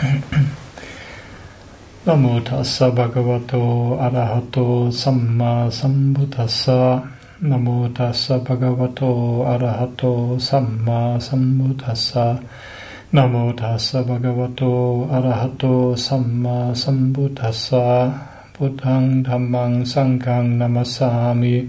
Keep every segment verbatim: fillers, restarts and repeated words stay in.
Namo tassa bhagavato arahato samma sambuddhassa. Namo tassa bhagavato arahato samma sambuddhassa. Namo tassa bhagavato arahato samma sambuddhassa. Buddhang dhammang sanghang namassami.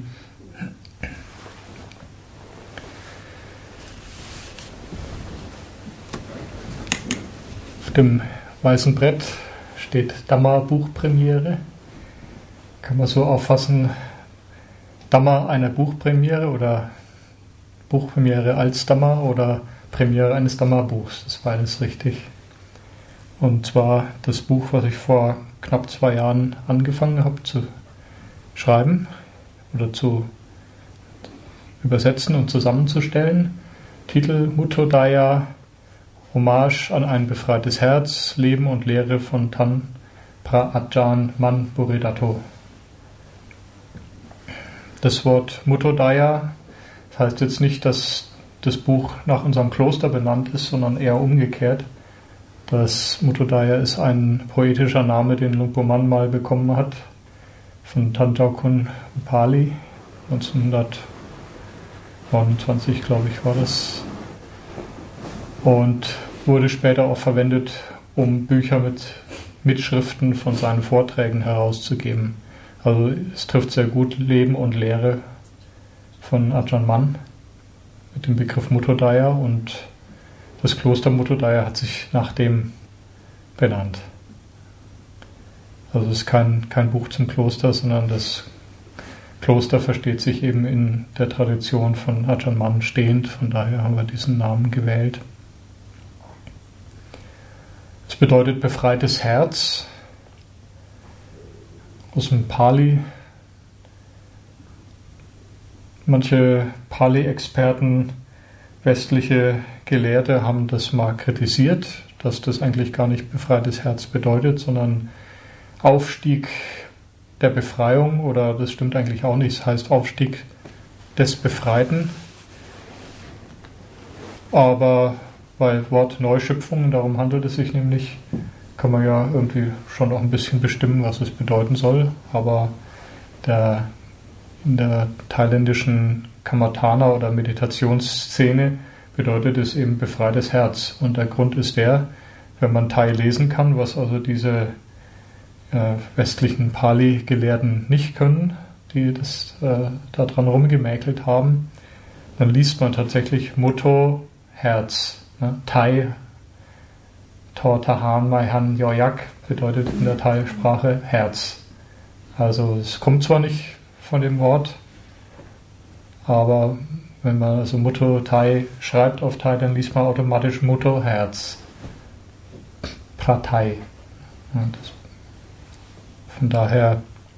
Auf dem weißen Brett steht Dhamma Buchpremiere. Kann man so auffassen, Dhamma einer Buchpremiere oder Buchpremiere als Dhamma oder Premiere eines Dhamma-Buchs. Das ist beides richtig. Und zwar das Buch, was ich vor knapp zwei Jahren angefangen habe zu schreiben oder zu übersetzen und zusammenzustellen. Titel Muttodaya, Hommage an ein befreites Herz, Leben und Lehre von Tan Pra-Ajahn Man Buridato. Das Wort Muttodaya das heißt jetzt nicht, dass das Buch nach unserem Kloster benannt ist, sondern eher umgekehrt. Das Muttodaya ist ein poetischer Name, den Luang Por Man mal bekommen hat, von Tanjakun Pali, neunzehnhundertneunundzwanzig, glaube ich, war das. Und wurde später auch verwendet, um Bücher mit Mitschriften von seinen Vorträgen herauszugeben. Also es trifft sehr gut Leben und Lehre von Ajahn Mun mit dem Begriff Muttodaya, und das Kloster Muttodaya hat sich nach dem benannt. Also es ist kein, kein Buch zum Kloster, sondern das Kloster versteht sich eben in der Tradition von Ajahn Mun stehend, von daher haben wir diesen Namen gewählt. Es bedeutet befreites Herz, aus dem Pali. Manche Pali-Experten, westliche Gelehrte, haben das mal kritisiert, dass das eigentlich gar nicht befreites Herz bedeutet, sondern Aufstieg der Befreiung, oder das stimmt eigentlich auch nicht, es heißt Aufstieg des Befreiten. Aber bei Wort Neuschöpfung, darum handelt es sich nämlich, kann man ja irgendwie schon auch ein bisschen bestimmen, was es bedeuten soll. Aber der, in der thailändischen Kammatthana oder Meditationsszene bedeutet es eben befreites Herz. Und der Grund ist der, wenn man Thai lesen kann, was also diese äh, westlichen Pali-Gelehrten nicht können, die das äh, da dran rumgemäkelt haben, dann liest man tatsächlich Mutto, Herz. Ne? Thai, Tor Tahan Maihan Yoyak bedeutet in der Thai-Sprache Herz. Also es kommt zwar nicht von dem Wort, aber wenn man also Mutto Thai schreibt auf Thai, dann liest man automatisch Mutto Herz. Prathai. Ja, das, von daher.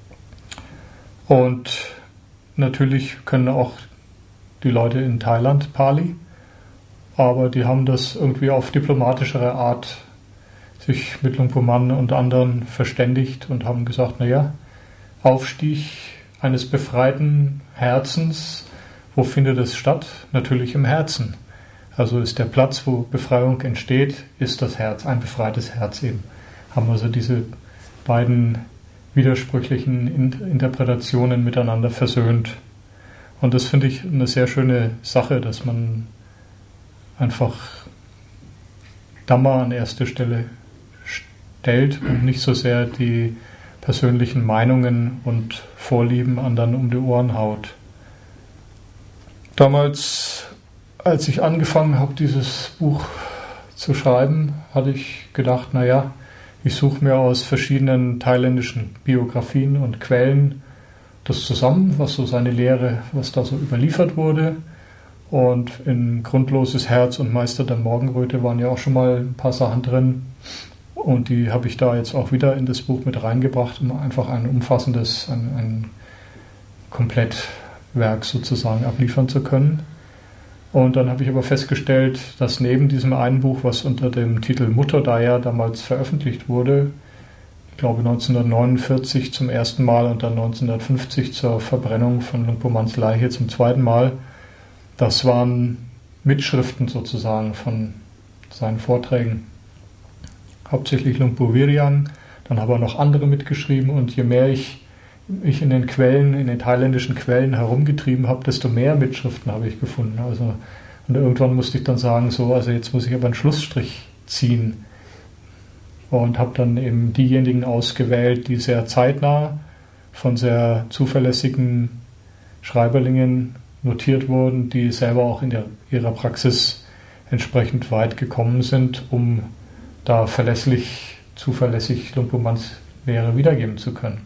Und natürlich können auch die Leute in Thailand Pali, aber die haben das irgendwie auf diplomatischere Art sich mit Luang Por Man und anderen verständigt und haben gesagt, naja, Aufstieg eines befreiten Herzens, wo findet es statt? Natürlich im Herzen. Also ist der Platz, wo Befreiung entsteht, ist das Herz, ein befreites Herz eben. Haben also diese beiden widersprüchlichen Interpretationen miteinander versöhnt. Und das finde ich eine sehr schöne Sache, dass man einfach Dhamma an erste Stelle stellt und nicht so sehr die persönlichen Meinungen und Vorlieben anderen um die Ohren haut. Damals, als ich angefangen habe, dieses Buch zu schreiben, hatte ich gedacht, naja, ich suche mir aus verschiedenen thailändischen Biografien und Quellen das zusammen, was so seine Lehre, was da so überliefert wurde. Und in Grundloses Herz und Meister der Morgenröte waren ja auch schon mal ein paar Sachen drin. Und die habe ich da jetzt auch wieder in das Buch mit reingebracht, um einfach ein umfassendes, ein, ein Komplettwerk sozusagen abliefern zu können. Und dann habe ich aber festgestellt, dass neben diesem einen Buch, was unter dem Titel Muttodaya damals veröffentlicht wurde, ich glaube neunzehnhundertneunundvierzig zum ersten Mal und dann neunzehnhundertfünfzig zur Verbrennung von Luang Por Mans Leiche zum zweiten Mal, das waren Mitschriften sozusagen von seinen Vorträgen. hauptsächlich Lumpo Viryang. Dann habe ich noch andere mitgeschrieben und je mehr ich mich in den Quellen, in den thailändischen Quellen herumgetrieben habe, desto mehr Mitschriften habe ich gefunden. Also, und irgendwann musste ich dann sagen, so, also jetzt muss ich aber einen Schlussstrich ziehen. Und habe dann eben diejenigen ausgewählt, die sehr zeitnah von sehr zuverlässigen Schreiberlingen notiert wurden, die selber auch in der, ihrer Praxis entsprechend weit gekommen sind, um da verlässlich, zuverlässig Lumpo Mans Lehre wiedergeben zu können.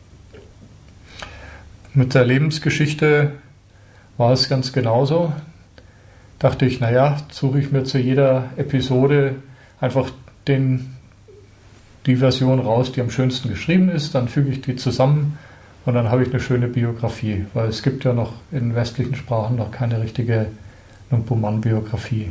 Mit der Lebensgeschichte war es ganz genauso. Dachte ich, naja, suche ich mir zu jeder Episode einfach den, die Version raus, die am schönsten geschrieben ist, dann füge ich die zusammen und dann habe ich eine schöne Biografie, weil es gibt ja noch in westlichen Sprachen noch keine richtige Lumpo Man Biografie.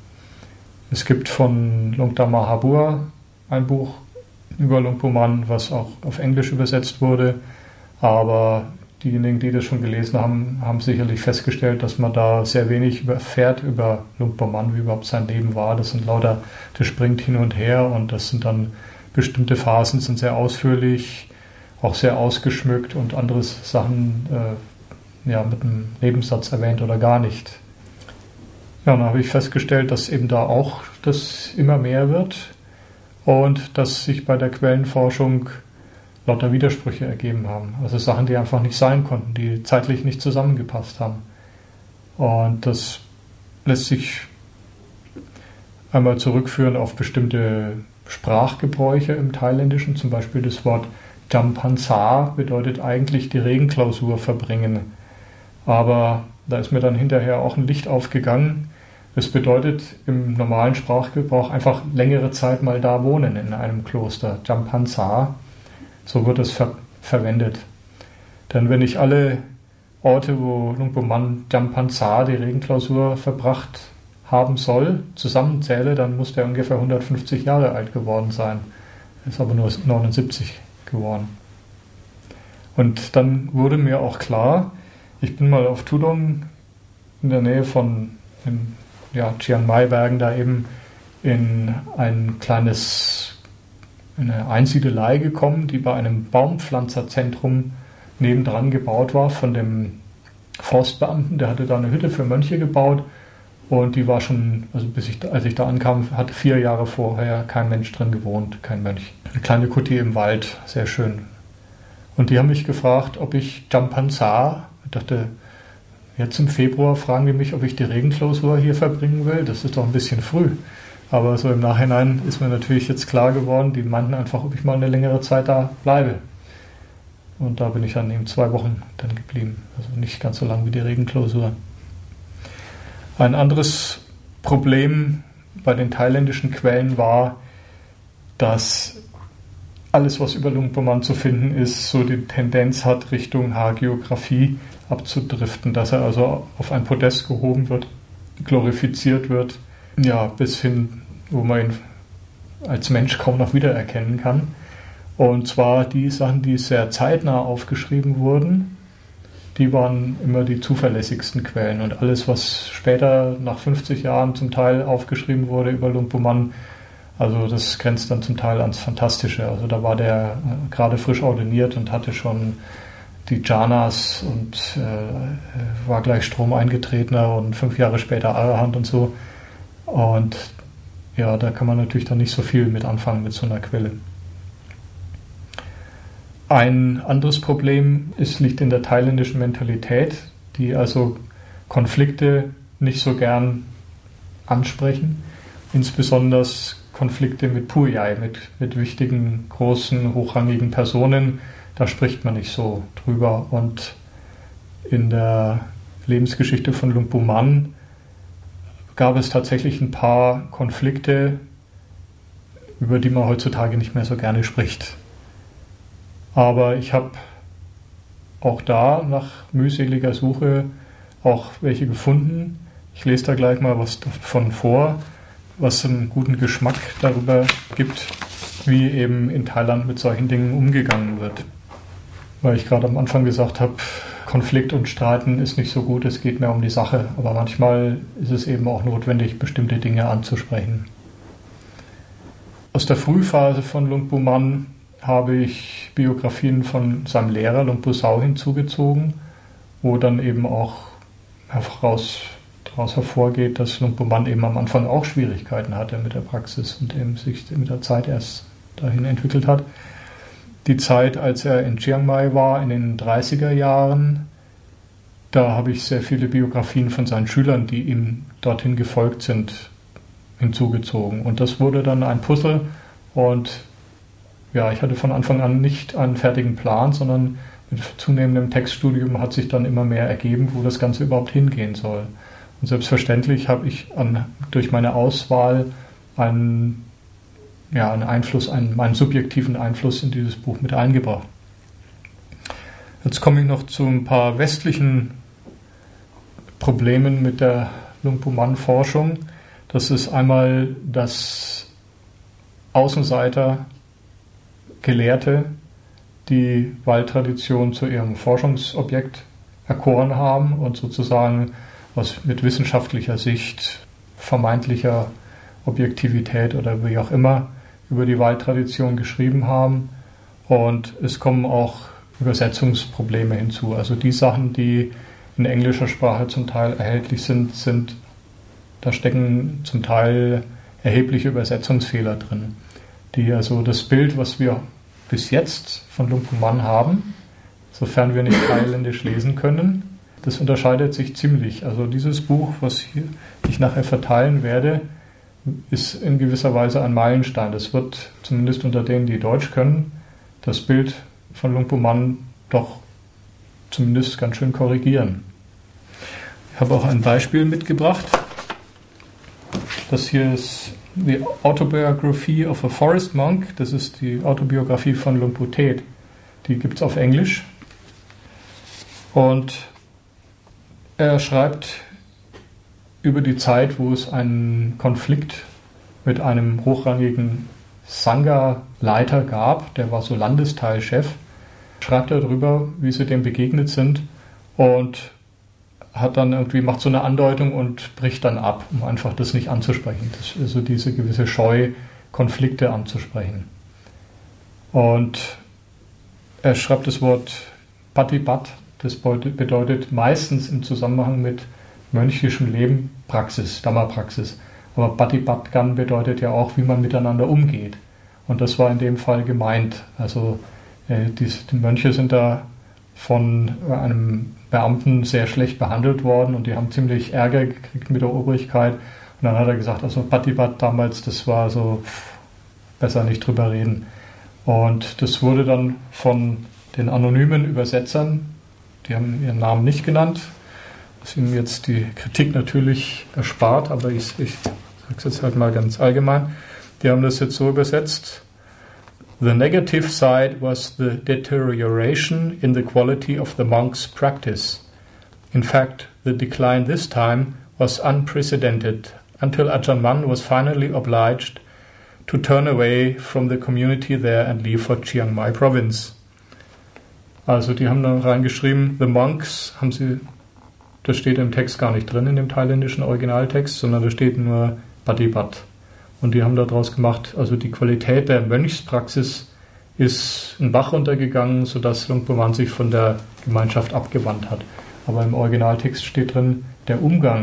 Es gibt von Lungta Mahabua ein Buch über Lumpo Man, was auch auf Englisch übersetzt wurde, aber diejenigen, die das schon gelesen haben, haben sicherlich festgestellt, dass man da sehr wenig erfährt über Lumpo Man, wie überhaupt sein Leben war. Das sind lauter, das springt hin und her und das sind dann bestimmte Phasen, sind sehr ausführlich, auch sehr ausgeschmückt und andere Sachen äh, ja, mit einem Nebensatz erwähnt oder gar nicht. Ja, dann habe ich festgestellt, dass eben da auch das immer mehr wird und dass sich bei der Quellenforschung lauter Widersprüche ergeben haben. Also Sachen, die einfach nicht sein konnten, die zeitlich nicht zusammengepasst haben. Und das lässt sich einmal zurückführen auf bestimmte Sprachgebräuche im Thailändischen. Zum Beispiel das Wort Jampansa bedeutet eigentlich die Regenklausur verbringen. Aber da ist mir dann hinterher auch ein Licht aufgegangen. Das bedeutet im normalen Sprachgebrauch einfach längere Zeit mal da wohnen in einem Kloster. Jampansa. So wird es ver- verwendet. Denn wenn ich alle Orte, wo Lumpo Man Jampansa die Regenklausur verbracht haben soll, zusammenzähle, dann muss der ungefähr hundertfünfzig Jahre alt geworden sein. Er ist aber nur neunundsiebzig geworden. Und dann wurde mir auch klar, ich bin mal auf Tudong in der Nähe von in, ja, Chiang Mai-Bergen da eben in ein kleines eine Einsiedelei gekommen, die bei einem Baumpflanzerzentrum nebendran gebaut war von dem Forstbeamten. Der hatte da eine Hütte für Mönche gebaut und die war schon, also bis ich, als ich da ankam, hatte vier Jahre vorher kein Mensch drin gewohnt, kein Mönch. Eine kleine Kutti im Wald, sehr schön. Und die haben mich gefragt, ob ich Jampansa, ich dachte, jetzt im Februar fragen die mich, ob ich die Regenklausur hier verbringen will. Das ist doch ein bisschen früh. Aber so im Nachhinein ist mir natürlich jetzt klar geworden, die meinten einfach, ob ich mal eine längere Zeit da bleibe. Und da bin ich dann eben zwei Wochen dann geblieben. Also nicht ganz so lang wie die Regenklausur. Ein anderes Problem bei den thailändischen Quellen war, dass alles, was über Lumpo Man zu finden ist, so die Tendenz hat, Richtung Hagiografie abzudriften, dass er also auf ein Podest gehoben wird, glorifiziert wird, ja, bis hin, wo man ihn als Mensch kaum noch wiedererkennen kann. Und zwar die Sachen, die sehr zeitnah aufgeschrieben wurden, die waren immer die zuverlässigsten Quellen. Und alles, was später nach fünfzig Jahren zum Teil aufgeschrieben wurde über Lumpo Man, also das grenzt dann zum Teil ans Fantastische. Also da war der gerade frisch ordiniert und hatte schon die Jhanas und äh, war gleich Stromeingetretener und fünf Jahre später Arahant und so. Und ja, da kann man natürlich dann nicht so viel mit anfangen mit so einer Quelle. Ein anderes Problem ist, liegt in der thailändischen Mentalität, die also Konflikte nicht so gern ansprechen, insbesondere Konflikte mit Pujai, mit, mit wichtigen, großen, hochrangigen Personen, da spricht man nicht so drüber. Und in der Lebensgeschichte von Lumpo Man gab es tatsächlich ein paar Konflikte, über die man heutzutage nicht mehr so gerne spricht. Aber ich habe auch da nach mühseliger Suche auch welche gefunden. Ich lese da gleich mal was davon vor, was einen guten Geschmack darüber gibt, wie eben in Thailand mit solchen Dingen umgegangen wird. Weil ich gerade am Anfang gesagt habe, Konflikt und Streiten ist nicht so gut, es geht mehr um die Sache. Aber manchmal ist es eben auch notwendig, bestimmte Dinge anzusprechen. Aus der Frühphase von Luang Pu Man habe ich Biografien von seinem Lehrer Luang Pu Sau hinzugezogen, wo dann eben auch heraus, daraus hervorgeht, dass Luang Pu Man eben am Anfang auch Schwierigkeiten hatte mit der Praxis und eben sich mit der Zeit erst dahin entwickelt hat. Die Zeit, als er in Chiang Mai war, in den dreißiger Jahren, da habe ich sehr viele Biografien von seinen Schülern, die ihm dorthin gefolgt sind, hinzugezogen. Und das wurde dann ein Puzzle und ja, ich hatte von Anfang an nicht einen fertigen Plan, sondern mit zunehmendem Textstudium hat sich dann immer mehr ergeben, wo das Ganze überhaupt hingehen soll. Und selbstverständlich habe ich an, durch meine Auswahl einen, ja, einen Einfluss, einen, meinen subjektiven Einfluss in dieses Buch mit eingebracht. Jetzt komme ich noch zu ein paar westlichen Problemen mit der Luang Pu Man Forschung. Das ist einmal, dass Außenseiter, Gelehrte die Waldtradition zu ihrem Forschungsobjekt erkoren haben und sozusagen aus mit wissenschaftlicher Sicht, vermeintlicher Objektivität oder wie auch immer über die Waldtradition geschrieben haben. Und es kommen auch Übersetzungsprobleme hinzu. Also die Sachen, die in englischer Sprache zum Teil erhältlich sind, sind, da stecken zum Teil erhebliche Übersetzungsfehler drin, die also das Bild, was wir bis jetzt von Luang Pu Man haben, sofern wir nicht thailändisch lesen können, das unterscheidet sich ziemlich. Also dieses Buch, was hier, ich nachher verteilen werde, ist in gewisser Weise ein Meilenstein. Das wird zumindest unter denen, die Deutsch können, das Bild von Luang Pu Man doch zumindest ganz schön korrigieren. Ich habe auch ein Beispiel mitgebracht. Das hier ist The Autobiography of a Forest Monk. Das ist die Autobiografie von Luang Pu Tet. Die gibt es auf Englisch. Und er schreibt über die Zeit, wo es einen Konflikt mit einem hochrangigen Sangha-Leiter gab, der war so Landesteilchef, schreibt er darüber, wie sie dem begegnet sind und hat dann irgendwie, macht so eine Andeutung und bricht dann ab, um einfach das nicht anzusprechen. Das ist also diese gewisse Scheu, Konflikte anzusprechen. Und er schreibt das Wort Patipat, das bedeutet meistens im Zusammenhang mit mönchischem Leben Praxis, Dhamma-Praxis. Aber Patipatkan bedeutet ja auch, wie man miteinander umgeht. Und das war in dem Fall gemeint. Also äh, die, die Mönche sind da von einem Beamten sehr schlecht behandelt worden und die haben ziemlich Ärger gekriegt mit der Obrigkeit. Und dann hat er gesagt, also Patipat damals, das war so, pff, besser nicht drüber reden. Und das wurde dann von den anonymen Übersetzern, die haben ihren Namen nicht genannt, das ist ihnen jetzt die Kritik natürlich erspart, aber ich, ich sage es jetzt halt mal ganz allgemein. Die haben das jetzt so übersetzt: The negative side was the deterioration in the quality of the monk's practice. In fact, the decline this time was unprecedented until Ajahn Mun was finally obliged to turn away from the community there and leave for Chiang Mai Province. Also die haben dann reingeschrieben, the monks, haben sie, das steht im Text gar nicht drin, in dem thailändischen Originaltext, sondern da steht nur Patipat. Und die haben daraus gemacht, also die Qualität der Mönchspraxis ist ein Bach runtergegangen, sodass Luang Pu Man sich von der Gemeinschaft abgewandt hat. Aber im Originaltext steht drin, der Umgang.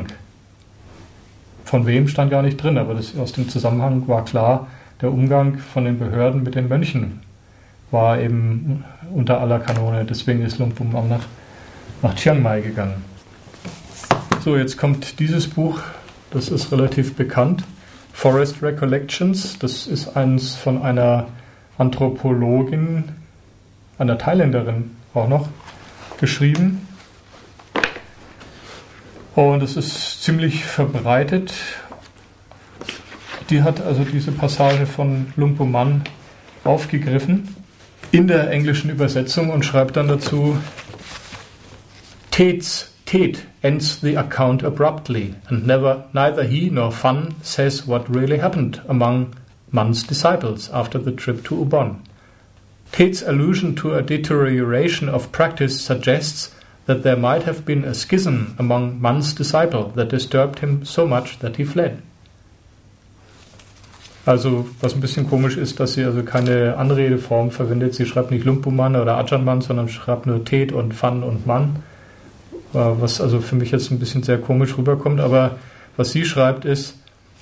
Von wem stand gar nicht drin, aber das, aus dem Zusammenhang war klar, der Umgang von den Behörden mit den Mönchen war eben unter aller Kanone. Deswegen ist Luang Pu Man nach, nach Chiang Mai gegangen. So, jetzt kommt dieses Buch, das ist relativ bekannt. Forest Recollections, das ist eins von einer Anthropologin, einer Thailänderin auch noch, geschrieben. Und es ist ziemlich verbreitet. Die hat also diese Passage von Luang Pu Man aufgegriffen in der englischen Übersetzung und schreibt dann dazu: Tets Tet ends the account abruptly, and never neither he nor Phan says what really happened among Mun's disciples after the trip to Ubon. Tet's allusion to a deterioration of practice suggests that there might have been a schism among Mun's disciples that disturbed him so much that he fled. Also was ein bisschen komisch ist, dass sie also keine Anredeform verwendet. Sie schreibt nicht Lumpuman oder Ajanman, sondern schreibt nur Tet und Fan und Mann. Was also für mich jetzt ein bisschen sehr komisch rüberkommt. Aber was sie schreibt ist,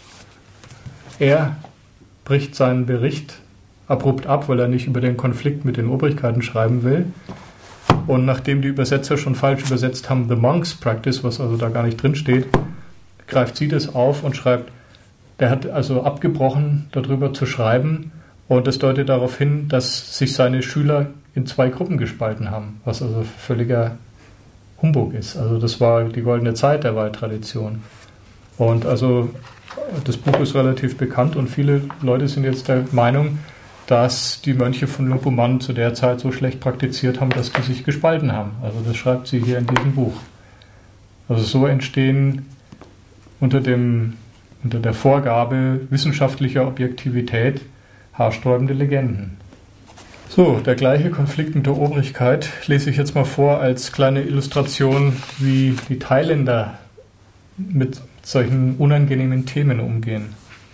er bricht seinen Bericht abrupt ab, weil er nicht über den Konflikt mit den Obrigkeiten schreiben will. Und nachdem die Übersetzer schon falsch übersetzt haben, The Monk's Practice, was also da gar nicht drin steht, greift sie das auf und schreibt, der hat also abgebrochen, darüber zu schreiben, und das deutet darauf hin, dass sich seine Schüler in zwei Gruppen gespalten haben, was also völliger Humbug ist. Also das war die goldene Zeit der Waldtradition. Und also das Buch ist relativ bekannt und viele Leute sind jetzt der Meinung, dass die Mönche von Lumpuman zu der Zeit so schlecht praktiziert haben, dass die sich gespalten haben. Also das schreibt sie hier in diesem Buch. Also so entstehen unter, dem, unter der Vorgabe wissenschaftlicher Objektivität haarsträubende Legenden. So, der gleiche Konflikt mit der Obrigkeit lese ich jetzt mal vor als kleine Illustration, wie die Thailänder mit solchen unangenehmen Themen umgehen.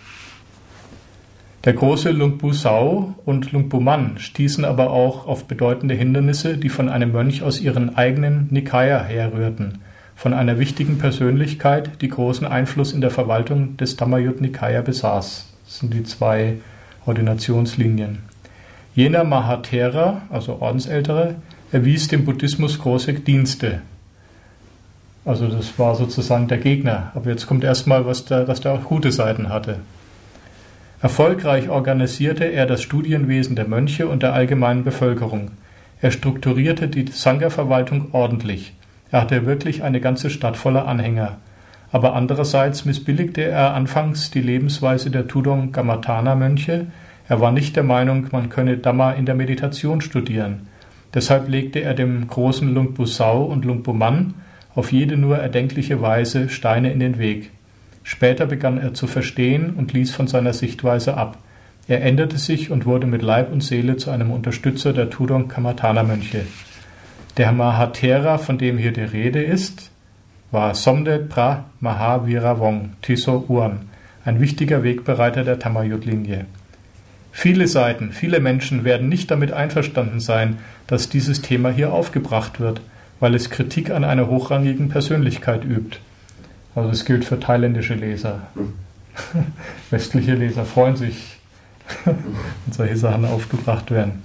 Der große Lumpur Sao und Lumpur Man stießen aber auch auf bedeutende Hindernisse, die von einem Mönch aus ihren eigenen Nikaya herrührten, von einer wichtigen Persönlichkeit, die großen Einfluss in der Verwaltung des Dhammayut Nikaya besaß. Das sind die zwei Ordinationslinien. Jener Mahathera, also Ordensältere, erwies dem Buddhismus große Dienste. Also das war sozusagen der Gegner. Aber jetzt kommt erstmal, was der, dass der auch gute Seiten hatte. Erfolgreich organisierte er das Studienwesen der Mönche und der allgemeinen Bevölkerung. Er strukturierte die Sangha-Verwaltung ordentlich. Er hatte wirklich eine ganze Stadt voller Anhänger. Aber andererseits missbilligte er anfangs die Lebensweise der Tudong Gamatana-Mönche. Er war nicht der Meinung, man könne Dhamma in der Meditation studieren. Deshalb legte er dem großen Lumpur Sao und Lumpur Man auf jede nur erdenkliche Weise Steine in den Weg. Später begann er zu verstehen und ließ von seiner Sichtweise ab. Er änderte sich und wurde mit Leib und Seele zu einem Unterstützer der Tudong Gamatana-Mönche. Der Mahathera, von dem hier die Rede ist, war Somdet Pra Mahaviravong Tiso Uan, ein wichtiger Wegbereiter der Dhammayut-Linie. Viele Seiten, viele Menschen werden nicht damit einverstanden sein, dass dieses Thema hier aufgebracht wird, weil es Kritik an einer hochrangigen Persönlichkeit übt. Also das gilt für thailändische Leser. Westliche Leser freuen sich, wenn solche Sachen aufgebracht werden.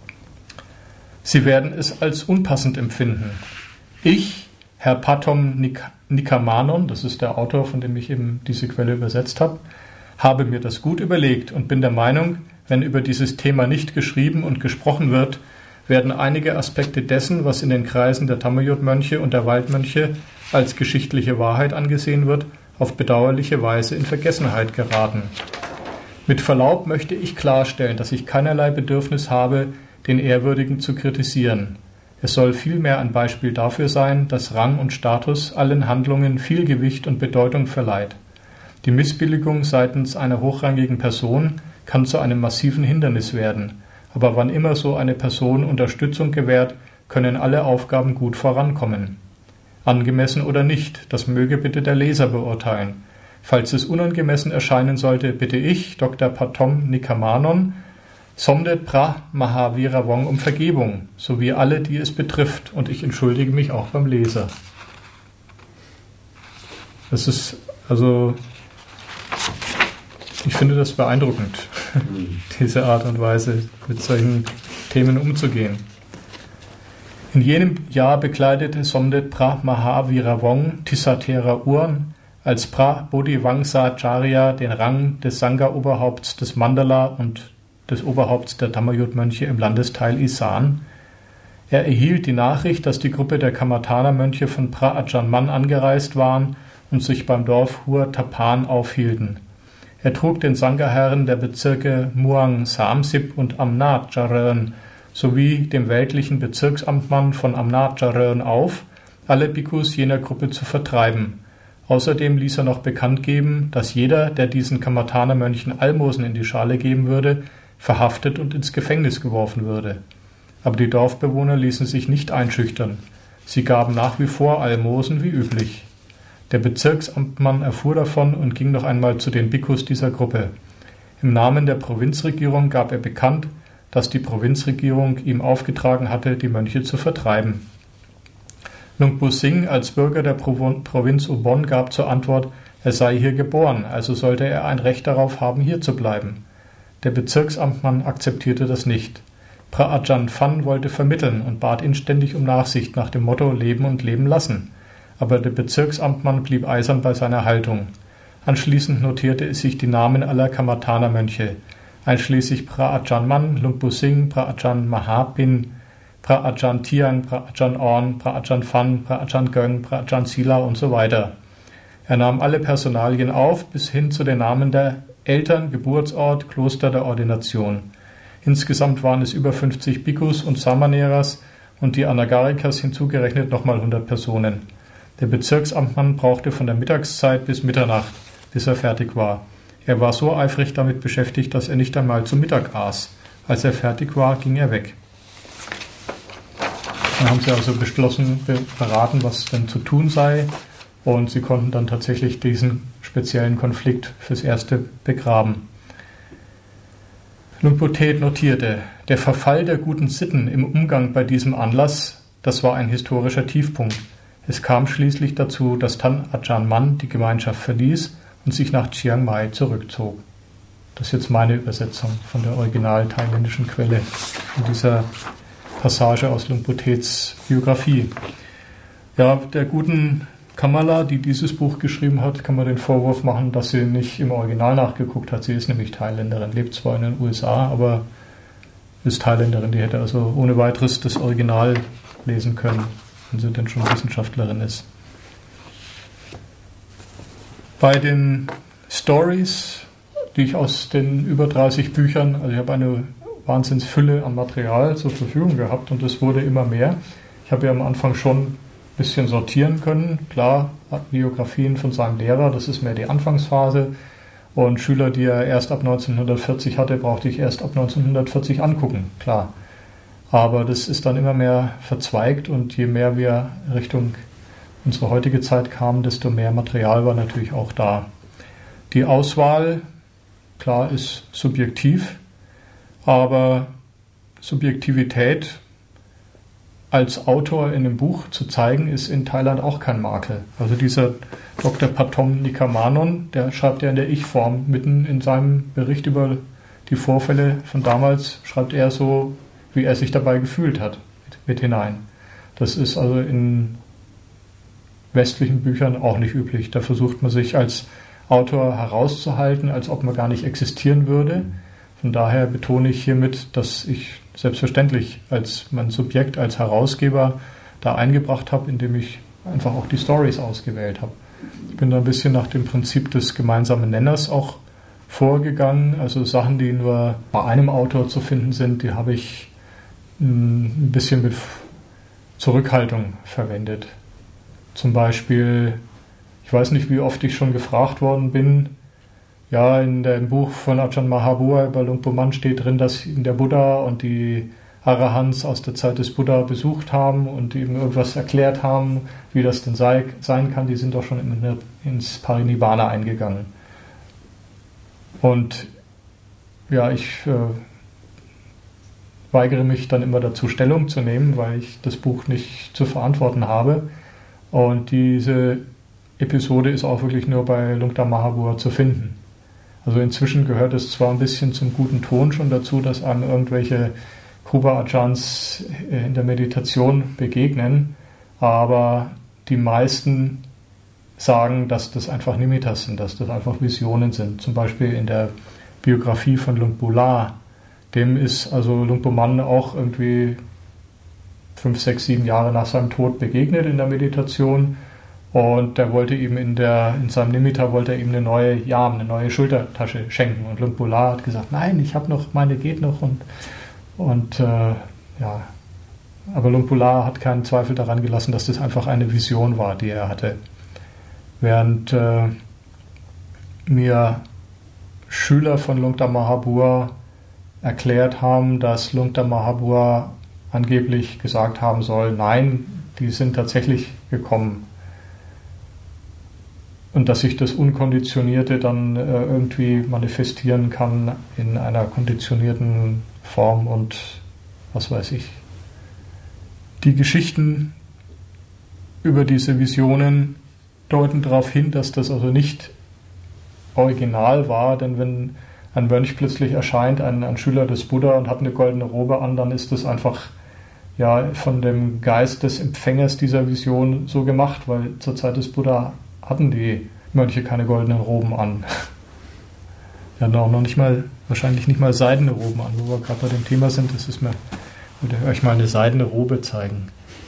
Sie werden es als unpassend empfinden. Ich, Herr Pathom Nikamanon, das ist der Autor, von dem ich eben diese Quelle übersetzt habe, habe mir das gut überlegt und bin der Meinung, wenn über dieses Thema nicht geschrieben und gesprochen wird, werden einige Aspekte dessen, was in den Kreisen der Dhammayut-Mönche und der Waldmönche als geschichtliche Wahrheit angesehen wird, auf bedauerliche Weise in Vergessenheit geraten. Mit Verlaub möchte ich klarstellen, dass ich keinerlei Bedürfnis habe, den Ehrwürdigen zu kritisieren. Es soll vielmehr ein Beispiel dafür sein, dass Rang und Status allen Handlungen viel Gewicht und Bedeutung verleiht. Die Missbilligung seitens einer hochrangigen Person kann zu einem massiven Hindernis werden, aber wann immer so eine Person Unterstützung gewährt, können alle Aufgaben gut vorankommen. Angemessen oder nicht, das möge bitte der Leser beurteilen. Falls es unangemessen erscheinen sollte, bitte ich, Doktor Pathom Nikamanon, Somdet Pra Mahaviravong um Vergebung, sowie alle, die es betrifft, und ich entschuldige mich auch beim Leser. Das ist, also, ich finde das beeindruckend, diese Art und Weise, mit solchen Themen umzugehen. In jenem Jahr bekleidete Somdet Pra Mahaviravong Tisatera Uan als Pra Bodhivangsacharya den Rang des Sangha-Oberhaupts des Mandala und des Oberhaupts der Dhammayut-Mönche im Landesteil Isan. Er erhielt die Nachricht, dass die Gruppe der Kamatana-Mönche von Pra Ajahn Mun angereist waren und sich beim Dorf Hua Tapan aufhielten. Er trug den Sangha-Herren der Bezirke Muang Samsip und Amnat Jarön sowie dem weltlichen Bezirksamtmann von Amnat Jarön auf, alle Bhikkhus jener Gruppe zu vertreiben. Außerdem ließ er noch bekannt geben, dass jeder, der diesen Kamatana-Mönchen Almosen in die Schale geben würde, verhaftet und ins Gefängnis geworfen würde. Aber die Dorfbewohner ließen sich nicht einschüchtern. Sie gaben nach wie vor Almosen wie üblich. Der Bezirksamtmann erfuhr davon und ging noch einmal zu den Bhikkhus dieser Gruppe. Im Namen der Provinzregierung gab er bekannt, dass die Provinzregierung ihm aufgetragen hatte, die Mönche zu vertreiben. Lung Bu Sing als Bürger der Provinz Ubon gab zur Antwort, er sei hier geboren, also sollte er ein Recht darauf haben, hier zu bleiben. Der Bezirksamtmann akzeptierte das nicht. Pra Ajahn Phan wollte vermitteln und bat inständig um Nachsicht nach dem Motto Leben und Leben lassen. Aber der Bezirksamtmann blieb eisern bei seiner Haltung. Anschließend notierte es sich die Namen aller Kamatana-Mönche, einschließlich Pra Ajahn Man, Lung Bu Sing, Pra Ajahn Mahapin, Pra Ajahn Tiang, Pra Ajahn Orn, Pra Ajahn Phan, Pra Ajahn Göng, Pra Ajahn Sila und so weiter. Er nahm alle Personalien auf, bis hin zu den Namen der Eltern, Geburtsort, Kloster der Ordination. Insgesamt waren es über fünfzig Bhikkhus und Samaneras und die Anagarikas hinzugerechnet nochmal hundert Personen. Der Bezirksamtmann brauchte von der Mittagszeit bis Mitternacht, bis er fertig war. Er war so eifrig damit beschäftigt, dass er nicht einmal zu Mittag aß. Als er fertig war, ging er weg. Dann haben sie also beschlossen, beraten, was denn zu tun sei. Und sie konnten dann tatsächlich diesen speziellen Konflikt fürs Erste begraben. Luang Por Thep notierte, der Verfall der guten Sitten im Umgang bei diesem Anlass, das war ein historischer Tiefpunkt. Es kam schließlich dazu, dass Tan Ajahn Man die Gemeinschaft verließ und sich nach Chiang Mai zurückzog. Das ist jetzt meine Übersetzung von der original thailändischen Quelle in dieser Passage aus Luang Por Theps Biografie. Ja, der guten Kamala, die dieses Buch geschrieben hat, kann man den Vorwurf machen, dass sie nicht im Original nachgeguckt hat. Sie ist nämlich Thailänderin, lebt zwar in den U S A, aber ist Thailänderin. Die hätte also ohne weiteres das Original lesen können, wenn sie denn schon Wissenschaftlerin ist. Bei den Stories, die ich aus den über dreißig Büchern, also ich habe eine Wahnsinnsfülle an Material zur Verfügung gehabt und es wurde immer mehr. Ich habe ja am Anfang schon ein bisschen sortieren können. Klar, Biografien von seinem Lehrer, das ist mehr die Anfangsphase. Und Schüler, die er erst ab neunzehnhundertvierzig hatte, brauchte ich erst ab neunzehnhundertvierzig angucken, klar. Aber das ist dann immer mehr verzweigt und je mehr wir Richtung unsere heutige Zeit kamen, desto mehr Material war natürlich auch da. Die Auswahl, klar, ist subjektiv, aber Subjektivität als Autor in einem Buch zu zeigen, ist in Thailand auch kein Makel. Also dieser Doktor Pathom Nikamanon, der schreibt ja in der Ich-Form, mitten in seinem Bericht über die Vorfälle von damals, schreibt er so, wie er sich dabei gefühlt hat, mit, mit hinein. Das ist also in westlichen Büchern auch nicht üblich. Da versucht man sich als Autor herauszuhalten, als ob man gar nicht existieren würde. Von daher betone ich hiermit, dass ich selbstverständlich als mein Subjekt, als Herausgeber da eingebracht habe, indem ich einfach auch die Stories ausgewählt habe. Ich bin da ein bisschen nach dem Prinzip des gemeinsamen Nenners auch vorgegangen. Also Sachen, die nur bei einem Autor zu finden sind, die habe ich ein bisschen mit Zurückhaltung verwendet. Zum Beispiel, ich weiß nicht, wie oft ich schon gefragt worden bin, ja, in dem Buch von Ajahn Mahabua über Luang Por Man steht drin, dass ihn der Buddha und die Arahants aus der Zeit des Buddha besucht haben und ihm irgendwas erklärt haben, wie das denn sei, sein kann. Die sind doch schon in, ins Parinibbana eingegangen. Und ja, ich äh, weigere mich dann immer dazu, Stellung zu nehmen, weil ich das Buch nicht zu verantworten habe. Und diese Episode ist auch wirklich nur bei Lungta Mahabua zu finden. Also inzwischen gehört es zwar ein bisschen zum guten Ton schon dazu, dass einem irgendwelche Kruba Ajahns in der Meditation begegnen, aber die meisten sagen, dass das einfach Nimittas sind, dass das einfach Visionen sind. Zum Beispiel in der Biografie von Luang Pu La, dem ist also Luang Por Man auch irgendwie fünf, sechs, sieben Jahre nach seinem Tod begegnet in der Meditation. Und der wollte ihm in, der, in seinem Nimitta wollte er ihm eine neue Yam, eine neue Schultertasche schenken. Und Luang Pu La hat gesagt, nein, ich habe noch, meine geht noch. Und, und äh, ja, aber Luang Pu La hat keinen Zweifel daran gelassen, dass das einfach eine Vision war, die er hatte. Während äh, mir Schüler von Lungta Mahabua erklärt haben, dass Lungta Mahabua angeblich gesagt haben soll, nein, die sind tatsächlich gekommen. und dass sich das Unkonditionierte dann äh, irgendwie manifestieren kann in einer konditionierten Form und was weiß ich. Die Geschichten über diese Visionen deuten darauf hin, dass das also nicht original war, denn wenn ein Mönch plötzlich erscheint, ein, ein Schüler des Buddha und hat eine goldene Robe an, dann ist das einfach ja, von dem Geist des Empfängers dieser Vision so gemacht, weil zur Zeit des Buddha hatten die Mönche keine goldenen Roben an. Die hatten auch noch nicht mal, wahrscheinlich nicht mal seidene Roben an, wo wir gerade bei dem Thema sind. Das ist mir, ich würde euch mal eine seidene Robe zeigen.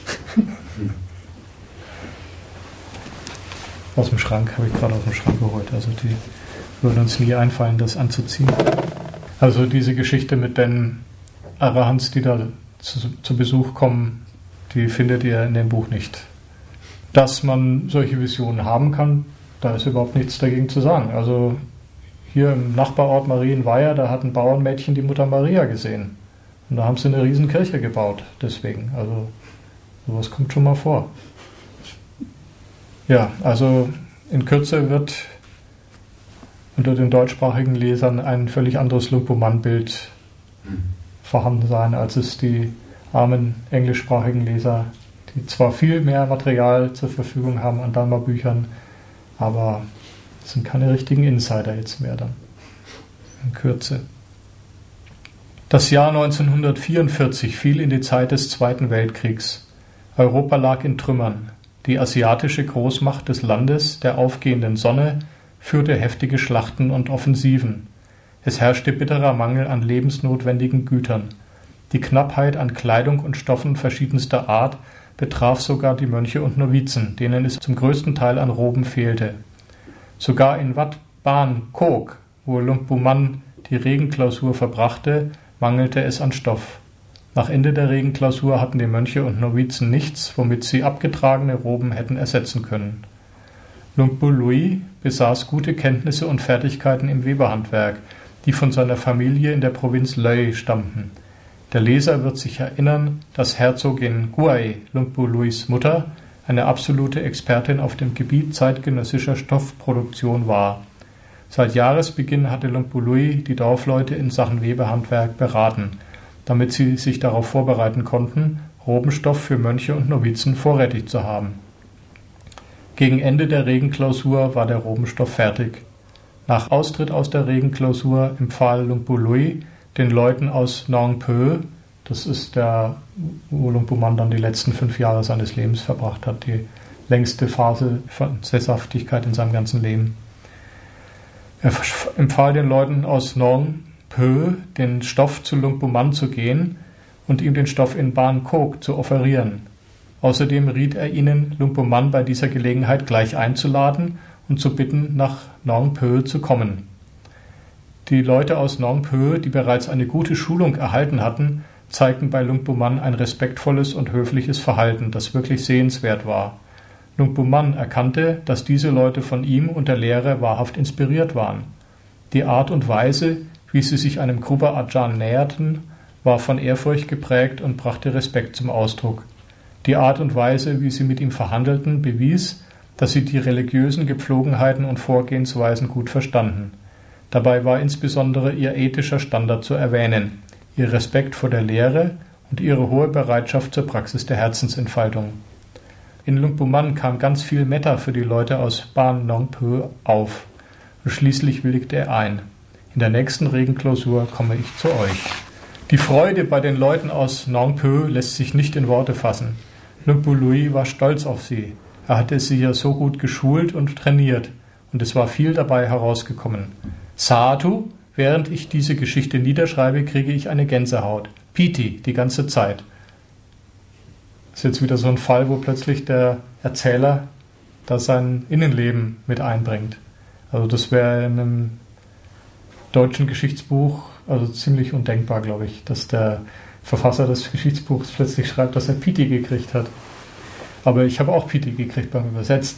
Aus dem Schrank, habe ich gerade aus dem Schrank geholt. Also die würden uns nie einfallen, das anzuziehen. Also diese Geschichte mit den Arahants, die da zu, zu Besuch kommen, die findet ihr in dem Buch nicht. Dass man solche Visionen haben kann, da ist überhaupt nichts dagegen zu sagen. Also hier im Nachbarort Marienweiher, da hat ein Bauernmädchen die Mutter Maria gesehen. Und da haben sie eine riesen Kirche gebaut, deswegen. Also sowas kommt schon mal vor. Ja, also in Kürze wird unter den deutschsprachigen Lesern ein völlig anderes Lumpo-Mann-Bild vorhanden sein, als es die armen englischsprachigen Leser, die zwar viel mehr Material zur Verfügung haben an Dharma-Büchern, aber es sind keine richtigen Insider jetzt mehr dann. In Kürze. Das Jahr neunzehnhundertvierundvierzig fiel in die Zeit des Zweiten Weltkriegs. Europa lag in Trümmern. Die asiatische Großmacht des Landes der aufgehenden Sonne führte heftige Schlachten und Offensiven. Es herrschte bitterer Mangel an lebensnotwendigen Gütern. Die Knappheit an Kleidung und Stoffen verschiedenster Art betraf sogar die Mönche und Novizen, denen es zum größten Teil an Roben fehlte. Sogar in Wat Ban Kok, wo Lumpu Mann die Regenklausur verbrachte, mangelte es an Stoff. Nach Ende der Regenklausur hatten die Mönche und Novizen nichts, womit sie abgetragene Roben hätten ersetzen können. Lumpu Lui besaß gute Kenntnisse und Fertigkeiten im Weberhandwerk, die von seiner Familie in der Provinz Loi stammten. Der Leser wird sich erinnern, dass Herzogin Guai, Lumpu Luis Mutter, eine absolute Expertin auf dem Gebiet zeitgenössischer Stoffproduktion war. Seit Jahresbeginn hatte Lumpu Lui die Dorfleute in Sachen Weberhandwerk beraten, damit sie sich darauf vorbereiten konnten, Robenstoff für Mönche und Novizen vorrätig zu haben. Gegen Ende der Regenklausur war der Robenstoff fertig. Nach Austritt aus der Regenklausur empfahl Lumpu Lui den Leuten aus Nong Peu, das ist der, wo Lumpu Mann dann die letzten fünf Jahre seines Lebens verbracht hat, die längste Phase von Sesshaftigkeit in seinem ganzen Leben. Er empfahl den Leuten aus Nong Peu, den Stoff zu Lumpu Mann zu gehen und ihm den Stoff in Ban Kok zu offerieren. Außerdem riet er ihnen, Lumpu Mann bei dieser Gelegenheit gleich einzuladen und zu bitten, nach Nong Peu zu kommen. Die Leute aus Nong Peu, die bereits eine gute Schulung erhalten hatten, zeigten bei Lumpu Mann ein respektvolles und höfliches Verhalten, das wirklich sehenswert war. Lumpu Mann erkannte, dass diese Leute von ihm und der Lehre wahrhaft inspiriert waren. Die Art und Weise, wie sie sich einem Kruba Ajahn näherten, war von Ehrfurcht geprägt und brachte Respekt zum Ausdruck. Die Art und Weise, wie sie mit ihm verhandelten, bewies, dass sie die religiösen Gepflogenheiten und Vorgehensweisen gut verstanden. Dabei war insbesondere ihr ethischer Standard zu erwähnen, ihr Respekt vor der Lehre und ihre hohe Bereitschaft zur Praxis der Herzensentfaltung. In Lumpu Mann kam ganz viel Metta für die Leute aus Ban Nong Peu auf, und schließlich willigte er ein. In der nächsten Regenklausur komme ich zu euch. Die Freude bei den Leuten aus Nong Peu lässt sich nicht in Worte fassen. Lumpu Lui war stolz auf sie. Er hatte sie ja so gut geschult und trainiert, und es war viel dabei herausgekommen. Sadhu, während ich diese Geschichte niederschreibe, kriege ich eine Gänsehaut. Piti, die ganze Zeit. Das ist jetzt wieder so ein Fall, wo plötzlich der Erzähler da sein Innenleben mit einbringt. Also das wäre in einem deutschen Geschichtsbuch also ziemlich undenkbar, glaube ich, dass der Verfasser des Geschichtsbuchs plötzlich schreibt, dass er Piti gekriegt hat. Aber ich habe auch Piti gekriegt beim Übersetzen.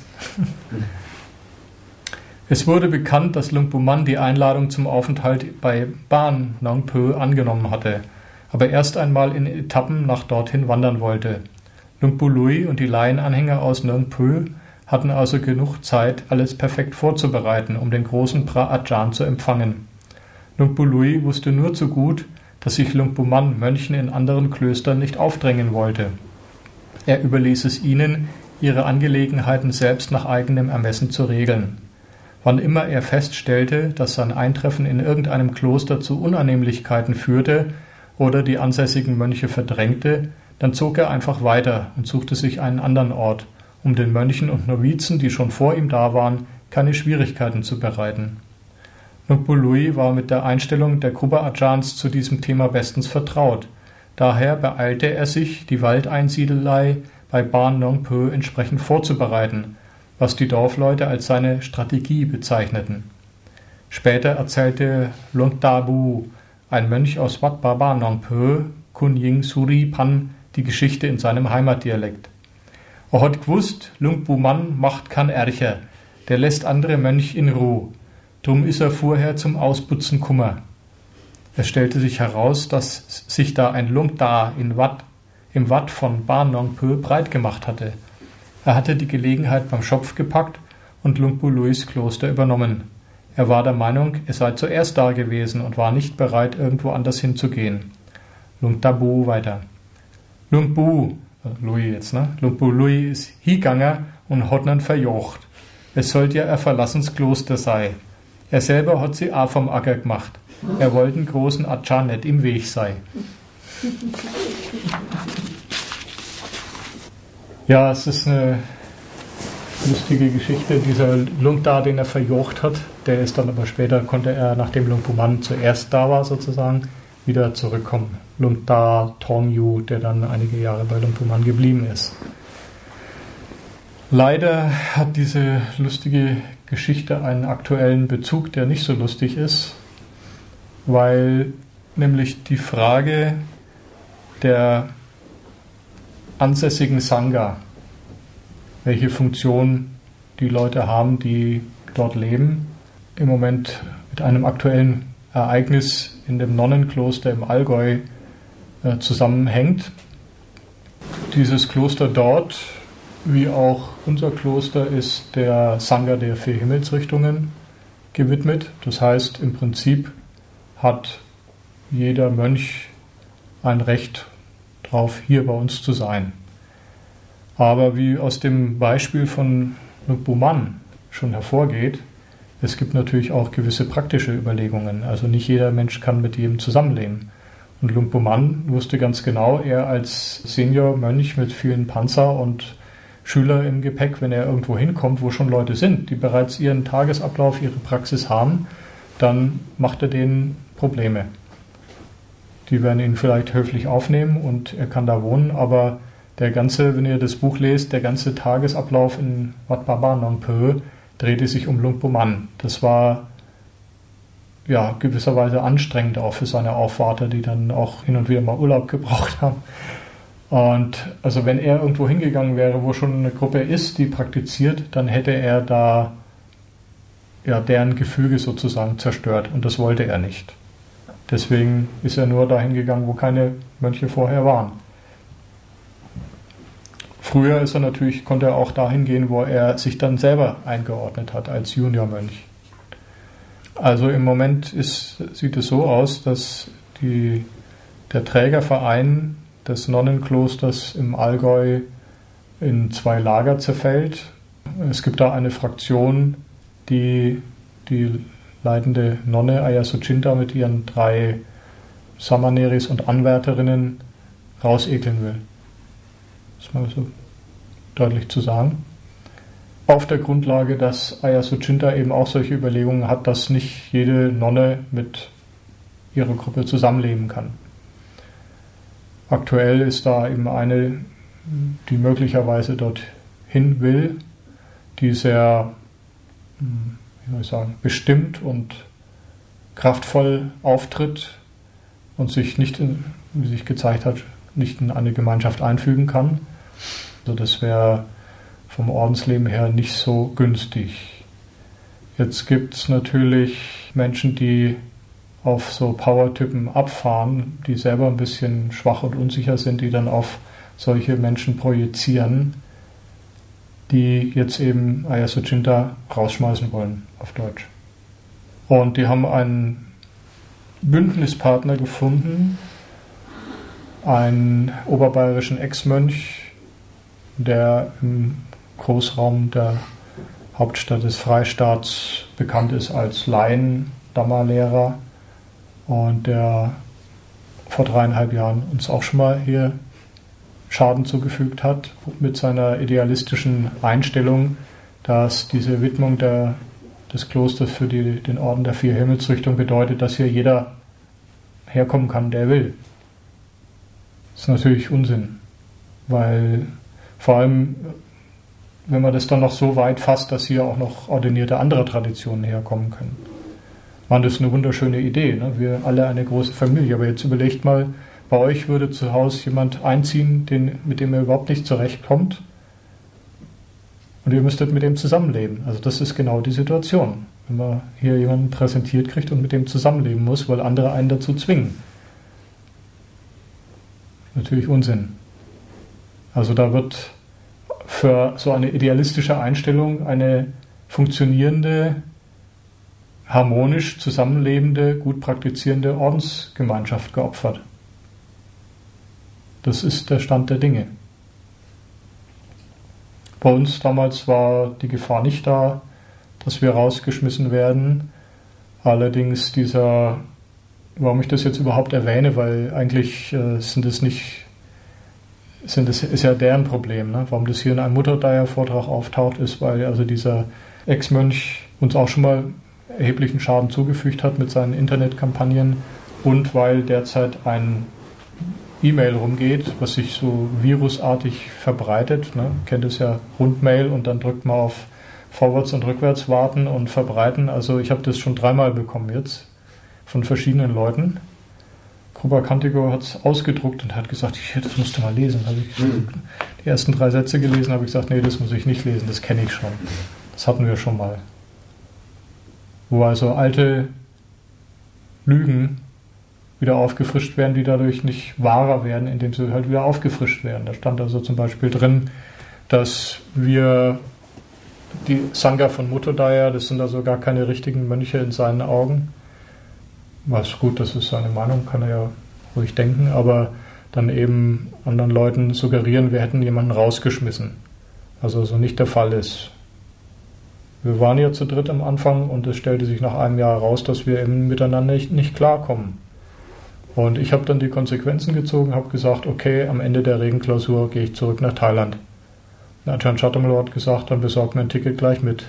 Es wurde bekannt, dass Lumpu Mann die Einladung zum Aufenthalt bei Ban Nong Peu angenommen hatte, aber erst einmal in Etappen nach dorthin wandern wollte. Lumpu Lui und die Laienanhänger aus Nong Peu hatten also genug Zeit, alles perfekt vorzubereiten, um den großen Pra Ajahn zu empfangen. Luang Pu Lui wusste nur zu gut, dass sich Luang Pu Man Mönchen in anderen Klöstern nicht aufdrängen wollte. Er überließ es ihnen, ihre Angelegenheiten selbst nach eigenem Ermessen zu regeln. Wann immer er feststellte, dass sein Eintreffen in irgendeinem Kloster zu Unannehmlichkeiten führte oder die ansässigen Mönche verdrängte, dann zog er einfach weiter und suchte sich einen anderen Ort, um den Mönchen und Novizen, die schon vor ihm da waren, keine Schwierigkeiten zu bereiten. Luang Pu Lui war mit der Einstellung der Kruba Ajahns zu diesem Thema bestens vertraut. Daher beeilte er sich, die Waldeinsiedelei bei Ban Nong Peu entsprechend vorzubereiten, was die Dorfleute als seine Strategie bezeichneten. Später erzählte Luang Dabu, ein Mönch aus Wat Ba Nong Peu, Kun Ying Suri Pan, die Geschichte in seinem Heimatdialekt. Er hat gewusst, Luang Pu Man macht kein Ärcher, der lässt andere Mönch in Ruhe. Drum ist er vorher zum Ausputzen kummer. Es stellte sich heraus, dass sich da ein Luang Da in Wat, im Wat von Ban Nong Peu breit gemacht hatte. Er hatte die Gelegenheit beim Schopf gepackt und Luang Pu Luis Kloster übernommen. Er war der Meinung, er sei zuerst da gewesen und war nicht bereit, irgendwo anders hinzugehen. Luang Dabu weiter. Luang Pu, äh, Lui jetzt, ne? Luang Pu Lui ist hingegangen und hat ihn verjocht. Es sollte ja ein Verlassenskloster sei. Er selber hat sie auch vom Acker gemacht. Er wollte einen großen Ajahn nicht im Weg sei. Ja, es ist eine lustige Geschichte. Dieser Luang Da, den er verjocht hat, der ist dann aber später, konnte er, nachdem Luang Pu Man zuerst da war sozusagen, wieder zurückkommen. Luang Da Tong Yu, der dann einige Jahre bei Luang Pu Man geblieben ist. Leider hat diese lustige Geschichte einen aktuellen Bezug, der nicht so lustig ist, weil nämlich die Frage der ansässigen Sangha, welche Funktion die Leute haben, die dort leben, im Moment mit einem aktuellen Ereignis in dem Nonnenkloster im Allgäu äh, zusammenhängt. Dieses Kloster dort, wie auch unser Kloster, ist der Sangha der vier Himmelsrichtungen gewidmet. Das heißt, im Prinzip hat jeder Mönch ein Recht darauf, hier bei uns zu sein. Aber wie aus dem Beispiel von Luang Pu Man schon hervorgeht, es gibt natürlich auch gewisse praktische Überlegungen. Also nicht jeder Mensch kann mit jedem zusammenleben. Und Luang Pu Man wusste ganz genau, er als Senior-Mönch mit vielen Panzer und Schüler im Gepäck, wenn er irgendwo hinkommt, wo schon Leute sind, die bereits ihren Tagesablauf, ihre Praxis haben, dann macht er denen Probleme. Die werden ihn vielleicht höflich aufnehmen und er kann da wohnen, aber der ganze, wenn ihr das Buch lest, der ganze Tagesablauf in Wat Ba Nong Peu drehte sich um Luang Pu Man. Das war ja gewisserweise anstrengend auch für seine Aufwarter, die dann auch hin und wieder mal Urlaub gebraucht haben. Und also wenn er irgendwo hingegangen wäre, wo schon eine Gruppe ist, die praktiziert, dann hätte er da ja deren Gefüge sozusagen zerstört und das wollte er nicht. Deswegen ist er nur dahin gegangen, wo keine Mönche vorher waren. Früher ist er natürlich, konnte er auch dahin gehen, wo er sich dann selber eingeordnet hat als Juniormönch. Also im Moment ist, sieht es so aus, dass die, der Trägerverein des Nonnenklosters im Allgäu in zwei Lager zerfällt. Es gibt da eine Fraktion, die die leitende Nonne Ayasochinta mit ihren drei Samaneris und Anwärterinnen rausekeln will. Das ist mal so deutlich zu sagen. Auf der Grundlage, dass Ayasochinta eben auch solche Überlegungen hat, dass nicht jede Nonne mit ihrer Gruppe zusammenleben kann. Aktuell ist da eben eine, die möglicherweise dorthin will, die sehr, wie soll ich sagen, bestimmt und kraftvoll auftritt und sich nicht, in, wie sich gezeigt hat, nicht in eine Gemeinschaft einfügen kann. Also das wäre vom Ordensleben her nicht so günstig. Jetzt gibt es natürlich Menschen, die auf so Power-Typen abfahren, die selber ein bisschen schwach und unsicher sind, die dann auf solche Menschen projizieren. die jetzt eben Ayasochinta rausschmeißen wollen, auf Deutsch. Und die haben einen Bündnispartner gefunden, einen oberbayerischen Ex-Mönch, der im Großraum der Hauptstadt des Freistaats bekannt ist als Laien-Dhamma-Lehrer und der vor dreieinhalb Jahren uns auch schon mal hier Schaden zugefügt hat mit seiner idealistischen Einstellung, dass diese Widmung der, des Klosters für die, den Orden der vier Himmelsrichtungen bedeutet, dass hier jeder herkommen kann, der will. Das ist natürlich Unsinn, weil vor allem, wenn man das dann noch so weit fasst, dass hier auch noch ordinierte andere Traditionen herkommen können. Man, das ist eine wunderschöne Idee, ne? Wir alle eine große Familie, aber jetzt überlegt mal, bei euch würde zu Hause jemand einziehen, den, mit dem ihr überhaupt nicht zurechtkommt und ihr müsstet mit dem zusammenleben. Also das ist genau die Situation, wenn man hier jemanden präsentiert kriegt und mit dem zusammenleben muss, weil andere einen dazu zwingen. Natürlich Unsinn. Also da wird für so eine idealistische Einstellung eine funktionierende, harmonisch zusammenlebende, gut praktizierende Ordensgemeinschaft geopfert. Das ist der Stand der Dinge. Bei uns damals war die Gefahr nicht da, dass wir rausgeschmissen werden. Allerdings dieser, warum ich das jetzt überhaupt erwähne, weil eigentlich äh, sind es nicht, sind es, ist ja deren Problem, ne? Warum das hier in einem Mutterdeier-Vortrag auftaucht, ist, weil also dieser Ex-Mönch uns auch schon mal erheblichen Schaden zugefügt hat mit seinen Internetkampagnen und weil derzeit ein E-Mail rumgeht, was sich so virusartig verbreitet. Ne? Kennt es ja, Rundmail, und dann drückt man auf Vorwärts- und Rückwärts warten und verbreiten. Also ich habe das schon dreimal bekommen jetzt von verschiedenen Leuten. Krupa Kantigo hat es ausgedruckt und hat gesagt, das musst du mal lesen. Habe ich die ersten drei Sätze gelesen, habe ich gesagt, nee, das muss ich nicht lesen, das kenne ich schon. Das hatten wir schon mal. Wo also alte Lügen wieder aufgefrischt werden, die dadurch nicht wahrer werden, indem sie halt wieder aufgefrischt werden. Da stand also zum Beispiel drin, dass wir die Sangha von Muttodaya, das sind also gar keine richtigen Mönche in seinen Augen. Was gut, das ist seine Meinung, kann er ja ruhig denken, aber dann eben anderen Leuten suggerieren, wir hätten jemanden rausgeschmissen. Also so nicht der Fall ist. Wir waren ja zu dritt am Anfang und es stellte sich nach einem Jahr heraus, dass wir eben miteinander nicht, nicht klarkommen. Und ich habe dann die Konsequenzen gezogen, habe gesagt, okay, am Ende der Regenklausur gehe ich zurück nach Thailand. Und Ajahn Chattamalo hat gesagt, dann besorgt mir ein Ticket gleich mit.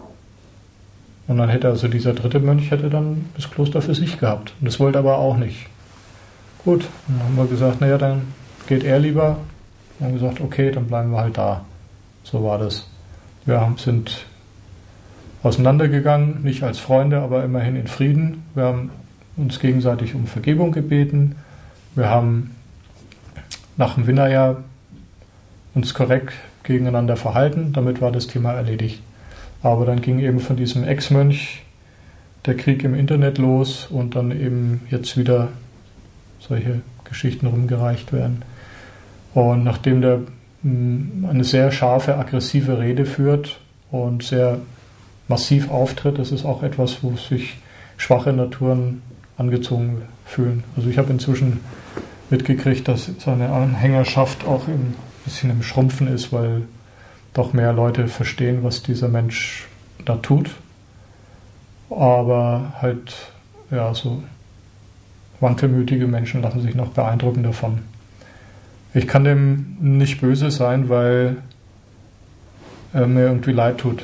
Und dann hätte also dieser dritte Mönch hätte dann das Kloster für sich gehabt. Und das wollte er aber auch nicht. Gut, dann haben wir gesagt, naja, dann geht er lieber. Und haben gesagt, okay, dann bleiben wir halt da. So war das. Wir haben, sind auseinandergegangen, nicht als Freunde, aber immerhin in Frieden. Wir haben uns gegenseitig um Vergebung gebeten. Wir haben nach dem Vinaya uns korrekt gegeneinander verhalten. Damit war das Thema erledigt. Aber dann ging eben von diesem Ex-Mönch der Krieg im Internet los und dann eben jetzt wieder solche Geschichten rumgereicht werden. Und nachdem der mh, eine sehr scharfe, aggressive Rede führt und sehr massiv auftritt, das ist auch etwas, wo sich schwache Naturen angezogen fühlen. Also ich habe inzwischen mitgekriegt, dass seine Anhängerschaft auch ein bisschen im Schrumpfen ist, weil doch mehr Leute verstehen, was dieser Mensch da tut. Aber halt, ja, so wankelmütige Menschen lassen sich noch beeindrucken davon. Ich kann dem nicht böse sein, weil er mir irgendwie leid tut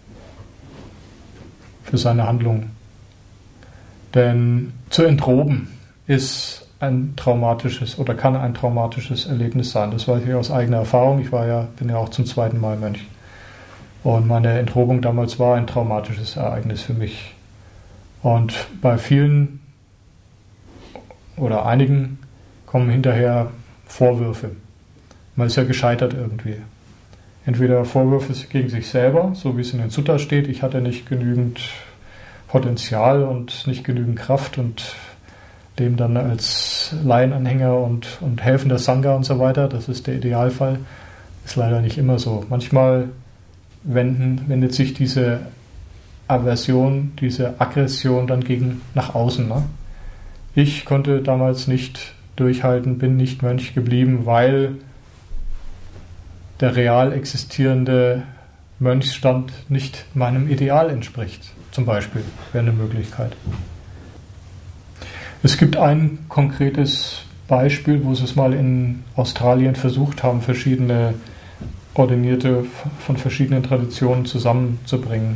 für seine Handlungen. Denn zu entroben ist ein traumatisches oder kann ein traumatisches Erlebnis sein. Das weiß ich aus eigener Erfahrung. Ich war ja, bin ja auch zum zweiten Mal Mönch. Und meine Entrobung damals war ein traumatisches Ereignis für mich. Und bei vielen oder einigen kommen hinterher Vorwürfe. Man ist ja gescheitert irgendwie. Entweder Vorwürfe gegen sich selber, so wie es in den Suttas steht, ich hatte nicht genügend Potenzial und nicht genügend Kraft und leben dann als Laienanhänger und, und helfender Sangha und so weiter. Das ist der Idealfall. Ist leider nicht immer so. Manchmal wenden, wendet sich diese Aversion, diese Aggression dann gegen nach außen. Ne? Ich konnte damals nicht durchhalten, bin nicht Mönch geblieben, weil der real existierende Mönchsstand nicht meinem Ideal entspricht. Zum Beispiel wäre eine Möglichkeit. Es gibt ein konkretes Beispiel, wo sie es mal in Australien versucht haben, verschiedene Ordinierte von verschiedenen Traditionen zusammenzubringen.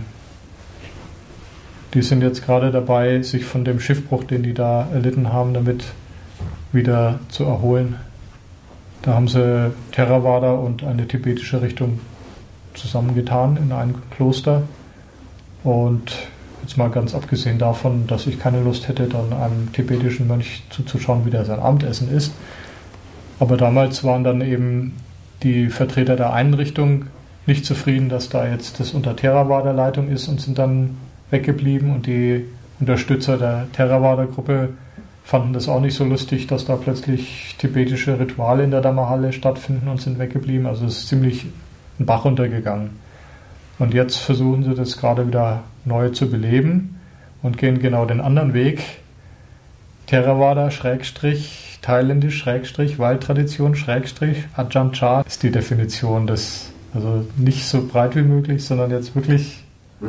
Die sind jetzt gerade dabei, sich von dem Schiffbruch, den die da erlitten haben, damit wieder zu erholen. Da haben sie Theravada und eine tibetische Richtung zusammengetan in ein Kloster. Und jetzt mal ganz abgesehen davon, dass ich keine Lust hätte, dann einem tibetischen Mönch zuzuschauen, wie der sein Abendessen isst. Aber damals waren dann eben die Vertreter der einen Richtung nicht zufrieden, dass da jetzt das unter Theravada-Leitung ist und sind dann weggeblieben. Und die Unterstützer der Theravada-Gruppe fanden das auch nicht so lustig, dass da plötzlich tibetische Rituale in der Dhammahalle stattfinden und sind weggeblieben. Also es ist ziemlich ein Bach runtergegangen. Und jetzt versuchen sie das gerade wieder neu zu beleben und gehen genau den anderen Weg. Theravada, Schrägstrich, Thailändisch, Schrägstrich, Waldtradition, Schrägstrich, Ajahn Chah ist die Definition des, also nicht so breit wie möglich, sondern jetzt wirklich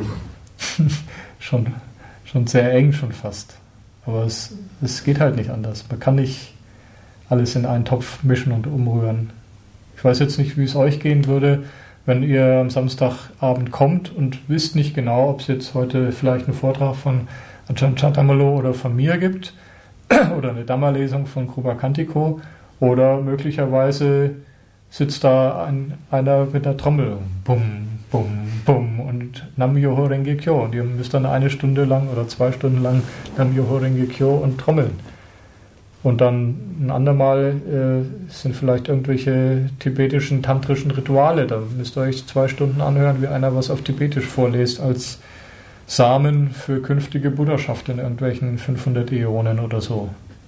schon, schon sehr eng schon fast. Aber es, es geht halt nicht anders. Man kann nicht alles in einen Topf mischen und umrühren. Ich weiß jetzt nicht, wie es euch gehen würde, wenn ihr am Samstagabend kommt und wisst nicht genau, ob es jetzt heute vielleicht einen Vortrag von Ajahn Chah oder von mir gibt oder eine Dhamma-Lesung von Krupa Kantiko oder möglicherweise sitzt da ein, einer mit einer Trommel, bum, bum, bum und Nam-myoho Renge Kyo und ihr müsst dann eine Stunde lang oder zwei Stunden lang Nam-myoho Renge Kyo und trommeln. Und dann ein andermal äh, sind vielleicht irgendwelche tibetischen, tantrischen Rituale. Da müsst ihr euch zwei Stunden anhören, wie einer was auf Tibetisch vorliest, als Samen für künftige Buddhaschaft in irgendwelchen fünfhundert Äonen oder so.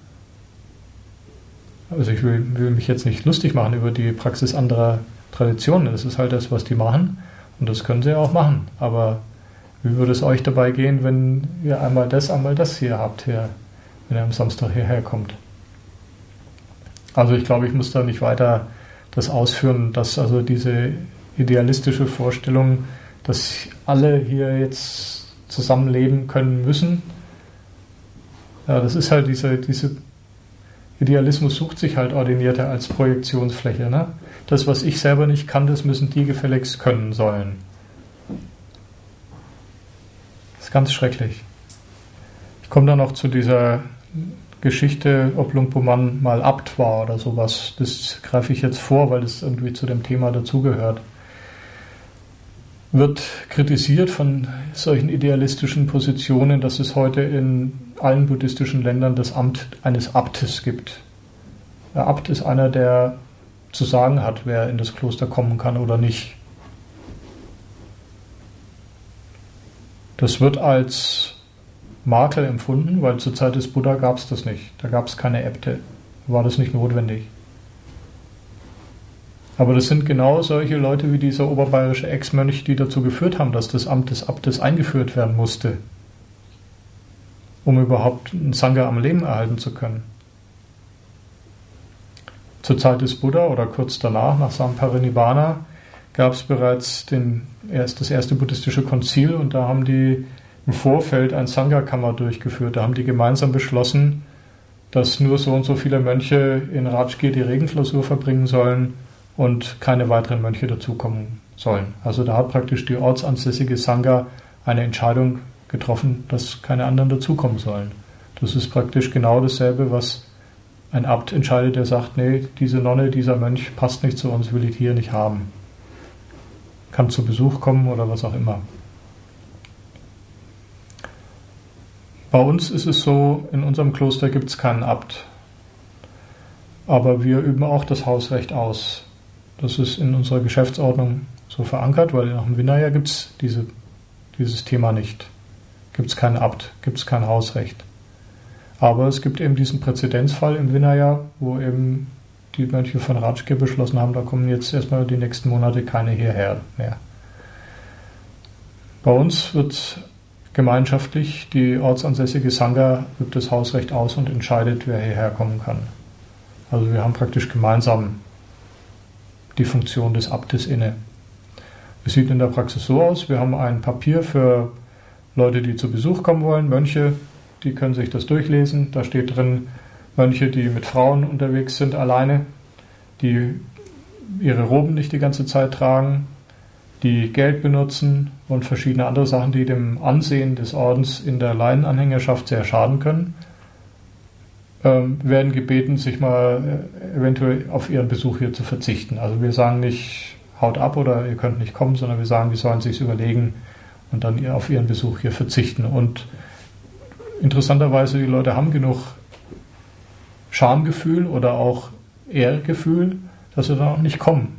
Also ich will, will mich jetzt nicht lustig machen über die Praxis anderer Traditionen. Das ist halt das, was die machen. Und das können sie ja auch machen. Aber wie würde es euch dabei gehen, wenn ihr einmal das, einmal das hier habt, hier, wenn ihr am Samstag hierher kommt? Also ich glaube, ich muss da nicht weiter das ausführen, dass also diese idealistische Vorstellung, dass alle hier jetzt zusammenleben können müssen, ja, das ist halt diese, diese Idealismus sucht sich halt Ordinierte als Projektionsfläche. Ne? Das, was ich selber nicht kann, das müssen die gefälligst können sollen. Das ist ganz schrecklich. Ich komme dann noch zu dieser Geschichte, ob Luang Pu Man mal Abt war oder sowas. Das greife ich jetzt vor, weil das irgendwie zu dem Thema dazugehört. Wird kritisiert von solchen idealistischen Positionen, dass es heute in allen buddhistischen Ländern das Amt eines Abtes gibt. Der Abt ist einer, der zu sagen hat, wer in das Kloster kommen kann oder nicht. Das wird als Makel empfunden, weil zur Zeit des Buddha gab es das nicht. Da gab es keine Äbte. Da war das nicht notwendig. Aber das sind genau solche Leute wie dieser oberbayerische Ex-Mönch, die dazu geführt haben, dass das Amt des Abtes eingeführt werden musste, um überhaupt ein Sangha am Leben erhalten zu können. Zur Zeit des Buddha oder kurz danach, nach Samparinibbana, gab es bereits den, erst das erste buddhistische Konzil und da haben die im Vorfeld ein Sangha-Kammer durchgeführt. Da haben die gemeinsam beschlossen, dass nur so und so viele Mönche in Rajgir die Regenklausur verbringen sollen und keine weiteren Mönche dazukommen sollen. Also da hat praktisch die ortsansässige Sangha eine Entscheidung getroffen, dass keine anderen dazukommen sollen. Das ist praktisch genau dasselbe, was ein Abt entscheidet, der sagt, nee, diese Nonne, dieser Mönch passt nicht zu uns, will ich hier nicht haben. Kann zu Besuch kommen oder was auch immer. Bei uns ist es so, in unserem Kloster gibt es keinen Abt. Aber wir üben auch das Hausrecht aus. Das ist in unserer Geschäftsordnung so verankert, weil nach dem Vinaya gibt es diese, dieses Thema nicht. Gibt es keinen Abt, gibt es kein Hausrecht. Aber es gibt eben diesen Präzedenzfall im Vinaya, wo eben die Mönche von Rajgir beschlossen haben, da kommen jetzt erstmal die nächsten Monate keine hierher mehr. Bei uns wird gemeinschaftlich die ortsansässige Sangha übt das Hausrecht aus und entscheidet, wer hierher kommen kann. Also wir haben praktisch gemeinsam die Funktion des Abtes inne. Es sieht in der Praxis so aus, wir haben ein Papier für Leute, die zu Besuch kommen wollen, Mönche, die können sich das durchlesen. Da steht drin, Mönche, die mit Frauen unterwegs sind, alleine, die ihre Roben nicht die ganze Zeit tragen, die Geld benutzen und verschiedene andere Sachen, die dem Ansehen des Ordens in der Laienanhängerschaft sehr schaden können, ähm, werden gebeten, sich mal äh, eventuell auf ihren Besuch hier zu verzichten. Also wir sagen nicht, haut ab oder ihr könnt nicht kommen, sondern wir sagen, die sollen sich überlegen und dann auf ihren Besuch hier verzichten. Und interessanterweise, die Leute haben genug Schamgefühl oder auch Ehrgefühl, dass sie dann auch nicht kommen.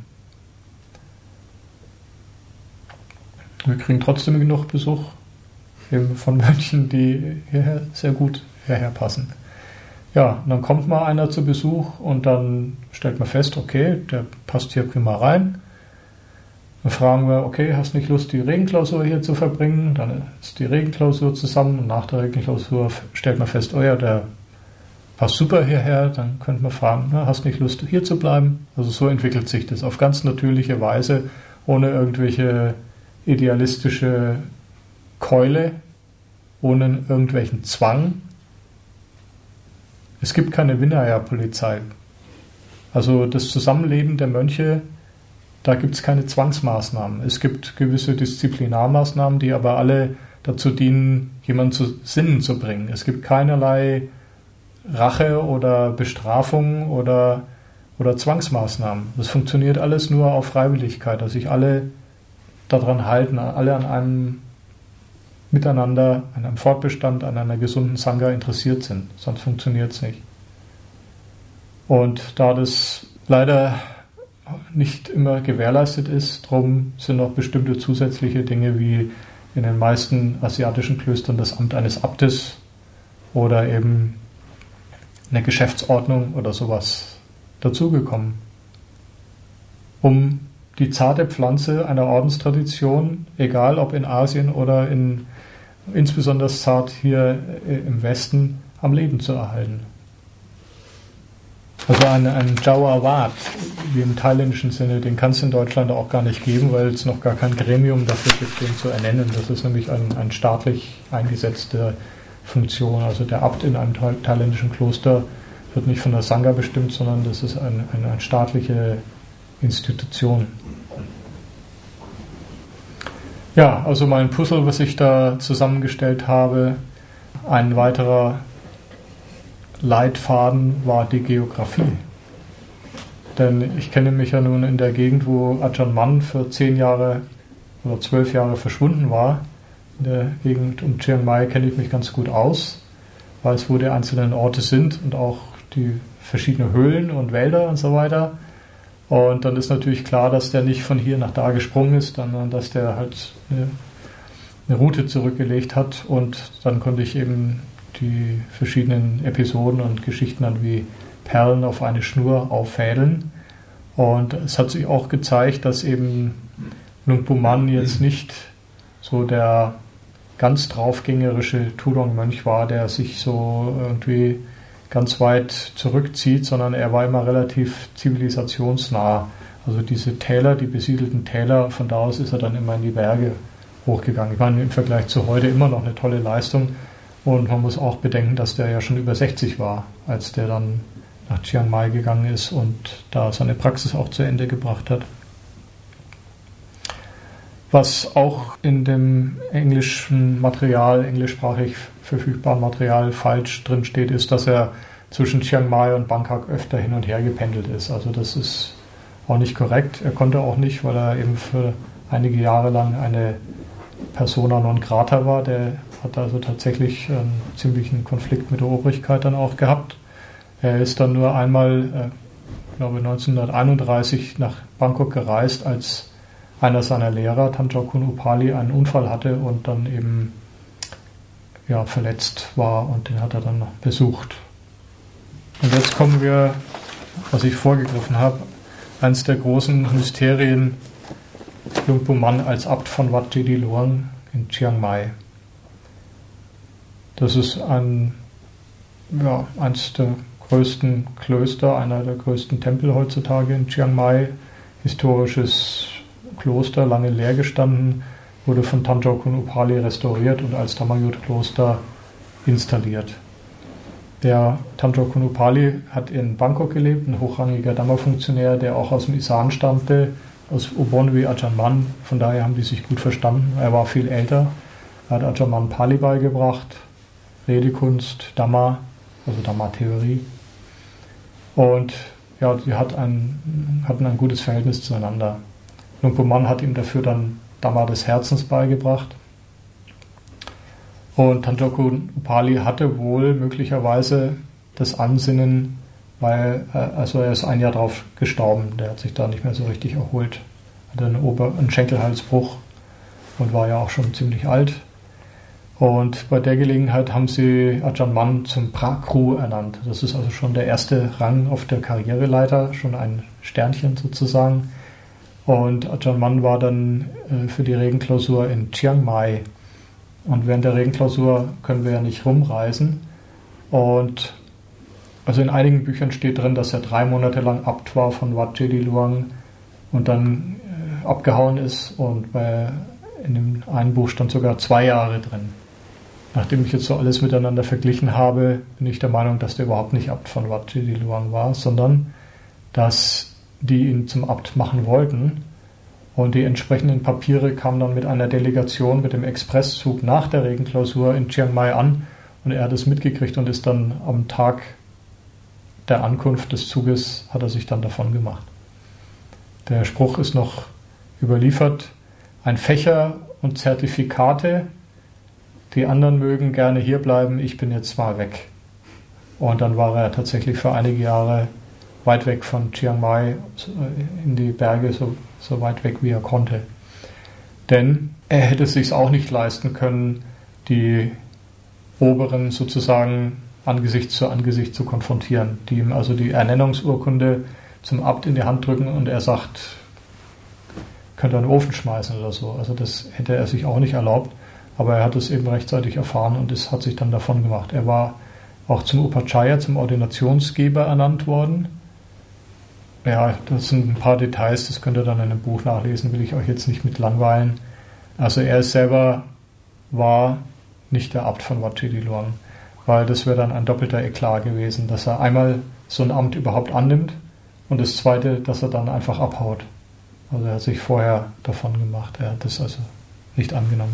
Wir kriegen trotzdem genug Besuch eben von Mönchen, die hierher sehr gut hierher passen. Ja, und dann kommt mal einer zu Besuch und dann stellt man fest, okay, der passt hier prima rein. Dann fragen wir, okay, hast nicht Lust, die Regenklausur hier zu verbringen? Dann ist die Regenklausur zusammen und nach der Regenklausur stellt man fest, oh ja, der passt super hierher. Dann könnte man fragen, na, hast nicht Lust, hier zu bleiben? Also so entwickelt sich das auf ganz natürliche Weise, ohne irgendwelche idealistische Keule, ohne irgendwelchen Zwang. Es gibt keine Vinaya-Polizei. Also das Zusammenleben der Mönche, da gibt es keine Zwangsmaßnahmen. Es gibt gewisse Disziplinarmaßnahmen, die aber alle dazu dienen, jemanden zu Sinnen zu bringen. Es gibt keinerlei Rache oder Bestrafung oder, oder Zwangsmaßnahmen. Das funktioniert alles nur auf Freiwilligkeit, dass sich alle daran halten, alle an einem Miteinander, an einem Fortbestand, an einer gesunden Sangha interessiert sind. Sonst funktioniert es nicht. Und da das leider nicht immer gewährleistet ist, darum sind noch bestimmte zusätzliche Dinge wie in den meisten asiatischen Klöstern das Amt eines Abtes oder eben eine Geschäftsordnung oder sowas dazugekommen, um die zarte Pflanze einer Ordenstradition, egal ob in Asien oder in insbesondere zart hier im Westen, am Leben zu erhalten. Also ein, ein Jawawat, wie im thailändischen Sinne, den kann es in Deutschland auch gar nicht geben, weil es noch gar kein Gremium dafür gibt, den zu ernennen. Das ist nämlich eine ein staatlich eingesetzte Funktion. Also der Abt in einem thailändischen Kloster wird nicht von der Sangha bestimmt, sondern das ist eine, eine, eine staatliche Institution. Ja, also mein Puzzle, was ich da zusammengestellt habe, ein weiterer Leitfaden war die Geografie. Denn ich kenne mich ja nun in der Gegend, wo Ajahn Mun für zehn Jahre oder zwölf Jahre verschwunden war. In der Gegend um Chiang Mai kenne ich mich ganz gut aus, weiß, wo die einzelnen Orte sind und auch die verschiedenen Höhlen und Wälder und so weiter. Und dann ist natürlich klar, dass der nicht von hier nach da gesprungen ist, sondern dass der halt eine, eine Route zurückgelegt hat. Und dann konnte ich eben die verschiedenen Episoden und Geschichten dann wie Perlen auf eine Schnur auffädeln. Und es hat sich auch gezeigt, dass eben Luang Pu Man jetzt nicht so der ganz draufgängerische Tudong-Mönch war, der sich so irgendwie ganz weit zurückzieht, sondern er war immer relativ zivilisationsnah. Also diese Täler, die besiedelten Täler, von da aus ist er dann immer in die Berge hochgegangen. Ich meine, im Vergleich zu heute immer noch eine tolle Leistung. Und man muss auch bedenken, dass der ja schon über sechzig war, als der dann nach Chiang Mai gegangen ist und da seine Praxis auch zu Ende gebracht hat. Was auch in dem englischen Material, englischsprachig verfügbaren Material falsch drin steht, ist, dass er zwischen Chiang Mai und Bangkok öfter hin und her gependelt ist. Also das ist auch nicht korrekt. Er konnte auch nicht, weil er eben für einige Jahre lang eine Persona non grata war. Der hat also tatsächlich einen ziemlichen Konflikt mit der Obrigkeit dann auch gehabt. Er ist dann nur einmal, ich glaube neunzehnhunderteinunddreißig, nach Bangkok gereist, als einer seiner Lehrer, Tanchaukun Upali, einen Unfall hatte und dann eben ja, verletzt war und den hat er dann noch besucht. Und jetzt kommen wir, was ich vorgegriffen habe, eines der großen Mysterien, Luang Pu Man als Abt von Wat Jedi Luang, in Chiang Mai. Das ist ein, ja, eines der größten Klöster, einer der größten Tempel heutzutage in Chiang Mai. Historisches Kloster, lange leer gestanden, wurde von Tanjokun Upali restauriert und als Dhammayut-Kloster installiert. Der Tanjokun Upali hat in Bangkok gelebt, ein hochrangiger Dhamma-Funktionär, der auch aus dem Isan stammte, aus Ubon wie Ajahn Mun, von daher haben die sich gut verstanden. Er war viel älter, er hat Ajahn Mun Pali beigebracht, Redekunst, Dhamma, also Dhamma-Theorie. Und ja, die hat ein, hatten ein gutes Verhältnis zueinander. Luang Pu Man hat ihm dafür dann Dhamma des Herzens beigebracht. Und Tanjokun Upali hatte wohl möglicherweise das Ansinnen, weil, also er ist ein Jahr drauf gestorben, der hat sich da nicht mehr so richtig erholt. Hatte einen, Ober-, einen Schenkelhalsbruch und war ja auch schon ziemlich alt. Und bei der Gelegenheit haben sie Ajahn Mun zum Prakru ernannt. Das ist also schon der erste Rang auf der Karriereleiter, schon ein Sternchen sozusagen. Und Ajahn Mun war dann äh, für die Regenklausur in Chiang Mai. Und während der Regenklausur können wir ja nicht rumreisen. Und also in einigen Büchern steht drin, dass er drei Monate lang Abt war von Wat Jedi Luang und dann äh, abgehauen ist. Und bei, in dem einen Buch stand sogar zwei Jahre drin. Nachdem ich jetzt so alles miteinander verglichen habe, bin ich der Meinung, dass der überhaupt nicht Abt von Wat Jedi Luang war, sondern dass die ihn zum Abt machen wollten. Und die entsprechenden Papiere kamen dann mit einer Delegation mit dem Expresszug nach der Regenklausur in Chiang Mai an. Und er hat es mitgekriegt und ist dann am Tag der Ankunft des Zuges, hat er sich dann davon gemacht. Der Spruch ist noch überliefert: Ein Fächer und Zertifikate, die anderen mögen gerne hier bleiben, ich bin jetzt mal weg. Und dann war er tatsächlich für einige Jahre weit weg von Chiang Mai in die Berge, so, so weit weg wie er konnte. Denn er hätte es sich auch nicht leisten können, die Oberen sozusagen Angesicht zu Angesicht zu konfrontieren, die ihm also die Ernennungsurkunde zum Abt in die Hand drücken und er sagt, könnt ihr in den Ofen schmeißen oder so. Also das hätte er sich auch nicht erlaubt, aber er hat es eben rechtzeitig erfahren und es hat sich dann davon gemacht. Er war auch zum Upachaya, zum Ordinationsgeber ernannt worden. Ja, das sind ein paar Details, das könnt ihr dann in einem Buch nachlesen, will ich euch jetzt nicht mit langweilen. Also er selber war nicht der Abt von Wat Jedi Luang, weil das wäre dann ein doppelter Eklat gewesen, dass er einmal so ein Amt überhaupt annimmt und das zweite, dass er dann einfach abhaut. Also er hat sich vorher davon gemacht, er hat das also nicht angenommen.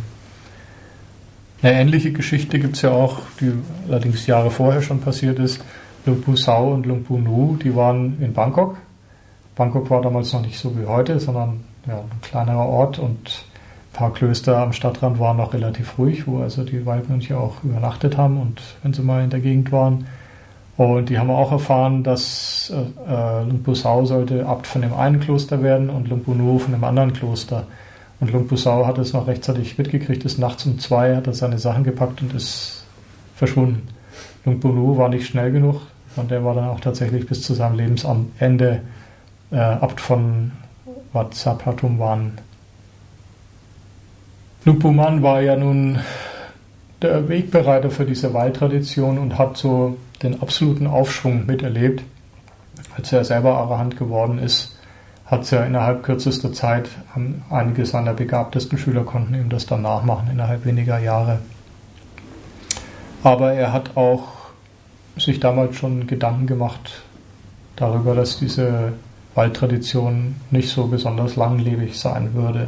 Eine ähnliche Geschichte gibt es ja auch, die allerdings Jahre vorher schon passiert ist. Luang Pu Sao und Luang Pu Nu, die waren in Bangkok. Bangkok war damals noch nicht so wie heute, sondern ja, ein kleinerer Ort und ein paar Klöster am Stadtrand waren noch relativ ruhig, wo also die Waldmönche auch übernachtet haben und wenn sie mal in der Gegend waren. Und die haben auch erfahren, dass äh, Luang Pu Sao sollte Abt von dem einen Kloster werden und Luang Pu Nu von dem anderen Kloster. Und Luang Pu Sao hat es noch rechtzeitig mitgekriegt, ist nachts um zwei, hat er seine Sachen gepackt und ist verschwunden. Luang Pu Nu war nicht schnell genug und der war dann auch tatsächlich bis zu seinem Lebensende äh, Abt von Wat Sapatum Wan. Luang Pu Man war ja nun der Wegbereiter für diese Waldtradition und hat so den absoluten Aufschwung miterlebt. Als er selber Arahant geworden ist, hat es ja innerhalb kürzester Zeit, einige seiner begabtesten Schüler konnten ihm das dann nachmachen, innerhalb weniger Jahre. Aber er hat auch sich damals schon Gedanken gemacht darüber, dass diese Waldtradition nicht so besonders langlebig sein würde.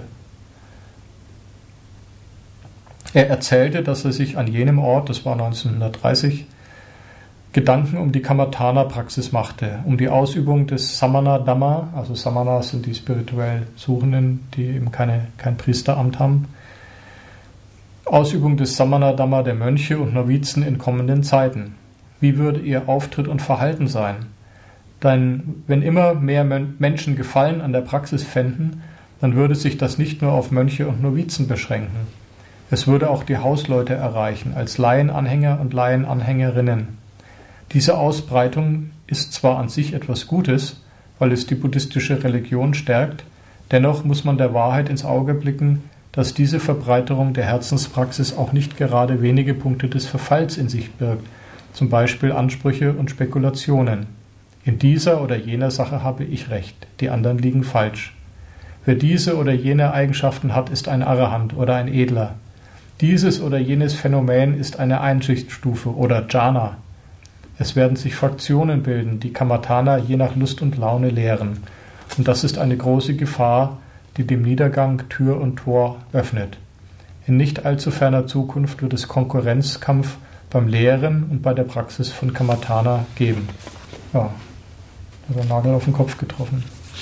Er erzählte, dass er sich an jenem Ort, das war neunzehnhundertdreißig, Gedanken um die Kammatthana-Praxis machte, um die Ausübung des Samana-Dhamma, also Samanas sind die spirituell Suchenden, die eben keine, kein Priesteramt haben, Ausübung des Samana-Dhamma der Mönche und Novizen in kommenden Zeiten. Wie würde ihr Auftritt und Verhalten sein? Denn wenn immer mehr Menschen Gefallen an der Praxis fänden, dann würde sich das nicht nur auf Mönche und Novizen beschränken. Es würde auch die Hausleute erreichen, als Laienanhänger und Laienanhängerinnen. Diese Ausbreitung ist zwar an sich etwas Gutes, weil es die buddhistische Religion stärkt, dennoch muss man der Wahrheit ins Auge blicken, dass diese Verbreiterung der Herzenspraxis auch nicht gerade wenige Punkte des Verfalls in sich birgt, zum Beispiel Ansprüche und Spekulationen. In dieser oder jener Sache habe ich recht, die anderen liegen falsch. Wer diese oder jene Eigenschaften hat, ist ein Arahant oder ein Edler. Dieses oder jenes Phänomen ist eine Einsichtsstufe oder Jhana. Es werden sich Fraktionen bilden, die Kammatthana je nach Lust und Laune lehren. Und das ist eine große Gefahr, die dem Niedergang Tür und Tor öffnet. In nicht allzu ferner Zukunft wird es Konkurrenzkampf beim Lehren und bei der Praxis von Kammatthana geben. Ja, also Nagel auf den Kopf getroffen.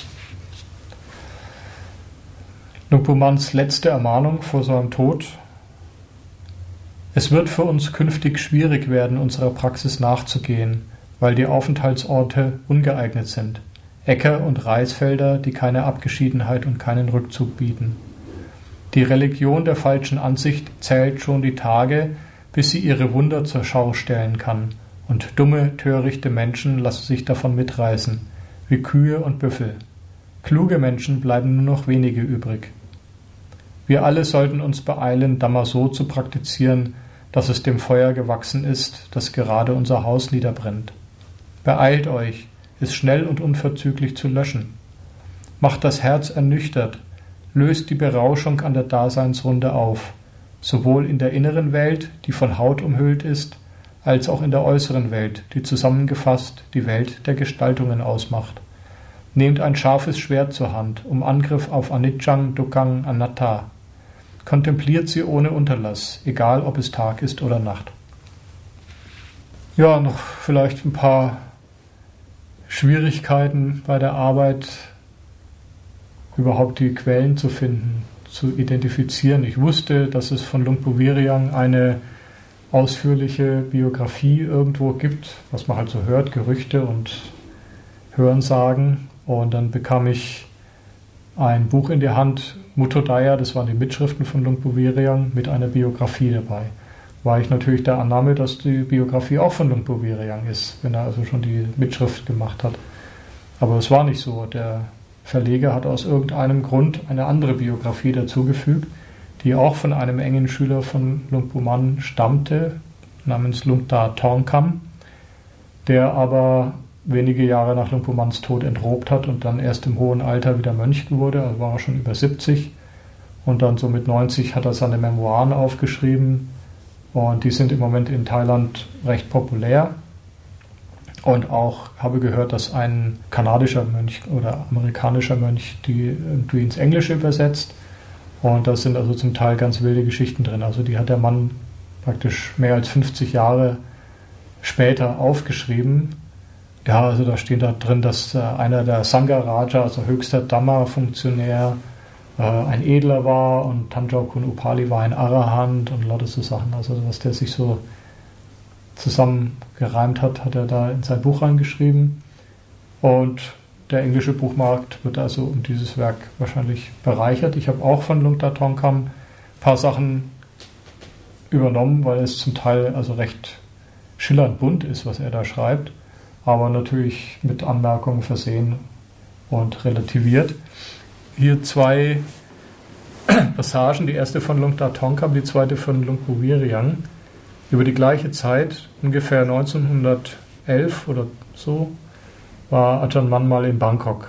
Luang Pu Mans letzte Ermahnung vor seinem Tod: Es wird für uns künftig schwierig werden, unserer Praxis nachzugehen, weil die Aufenthaltsorte ungeeignet sind. Äcker und Reisfelder, die keine Abgeschiedenheit und keinen Rückzug bieten. Die Religion der falschen Ansicht zählt schon die Tage, bis sie ihre Wunder zur Schau stellen kann, und dumme, törichte Menschen lassen sich davon mitreißen, wie Kühe und Büffel. Kluge Menschen bleiben nur noch wenige übrig. Wir alle sollten uns beeilen, Dhamma so zu praktizieren, dass es dem Feuer gewachsen ist, das gerade unser Haus niederbrennt. Beeilt euch, es schnell und unverzüglich zu löschen. Macht das Herz ernüchtert, löst die Berauschung an der Daseinsrunde auf, sowohl in der inneren Welt, die von Haut umhüllt ist, als auch in der äußeren Welt, die zusammengefasst die Welt der Gestaltungen ausmacht. Nehmt ein scharfes Schwert zur Hand, um Angriff auf Aniccan, Dukkhaṃ, Anatta. Kontempliert sie ohne Unterlass, egal ob es Tag ist oder Nacht. Ja, noch vielleicht ein paar Schwierigkeiten bei der Arbeit, überhaupt die Quellen zu finden, zu identifizieren. Ich wusste, dass es von Luang Pu Viryang eine ausführliche Biografie irgendwo gibt, was man halt so hört, Gerüchte und Hörensagen. Und dann bekam ich ein Buch in die Hand, Muttodaya, das waren die Mitschriften von Luang Pu Viryang, mit einer Biografie dabei. War ich natürlich der Annahme, dass die Biografie auch von Luang Pu Viryang ist, wenn er also schon die Mitschrift gemacht hat. Aber es war nicht so. Der Verleger hat aus irgendeinem Grund eine andere Biografie dazugefügt, die auch von einem engen Schüler von Luang Pu Man stammte, namens Luang Da Thongkham, der aber wenige Jahre nach Luang Pu Mans Tod entrobt hat und dann erst im hohen Alter wieder Mönch wurde, also war er schon über siebzig. Und dann so mit neunzig hat er seine Memoiren aufgeschrieben. Und die sind im Moment in Thailand recht populär. Und auch habe gehört, dass ein kanadischer Mönch oder amerikanischer Mönch die irgendwie ins Englische übersetzt. Und da sind also zum Teil ganz wilde Geschichten drin. Also die hat der Mann praktisch mehr als fünfzig Jahre später aufgeschrieben. Ja, also da steht da drin, dass einer der Sangha-Raja, also höchster Dhamma-Funktionär, ein Edler war und Tanjau-kun Upali war ein Arahant und lauter so Sachen. Also was der sich so zusammengereimt hat, hat er da in sein Buch reingeschrieben. Und der englische Buchmarkt wird also um dieses Werk wahrscheinlich bereichert. Ich habe auch von Luang Da Thongkham ein paar Sachen übernommen, weil es zum Teil also recht schillernd bunt ist, was er da schreibt, aber natürlich mit Anmerkungen versehen und relativiert. Hier zwei Passagen, die erste von Luang Da Thongkham, die zweite von Luang Pu Viryang. Über die gleiche Zeit, ungefähr neunzehnhundertelf oder so, war Ajahn Mun mal in Bangkok.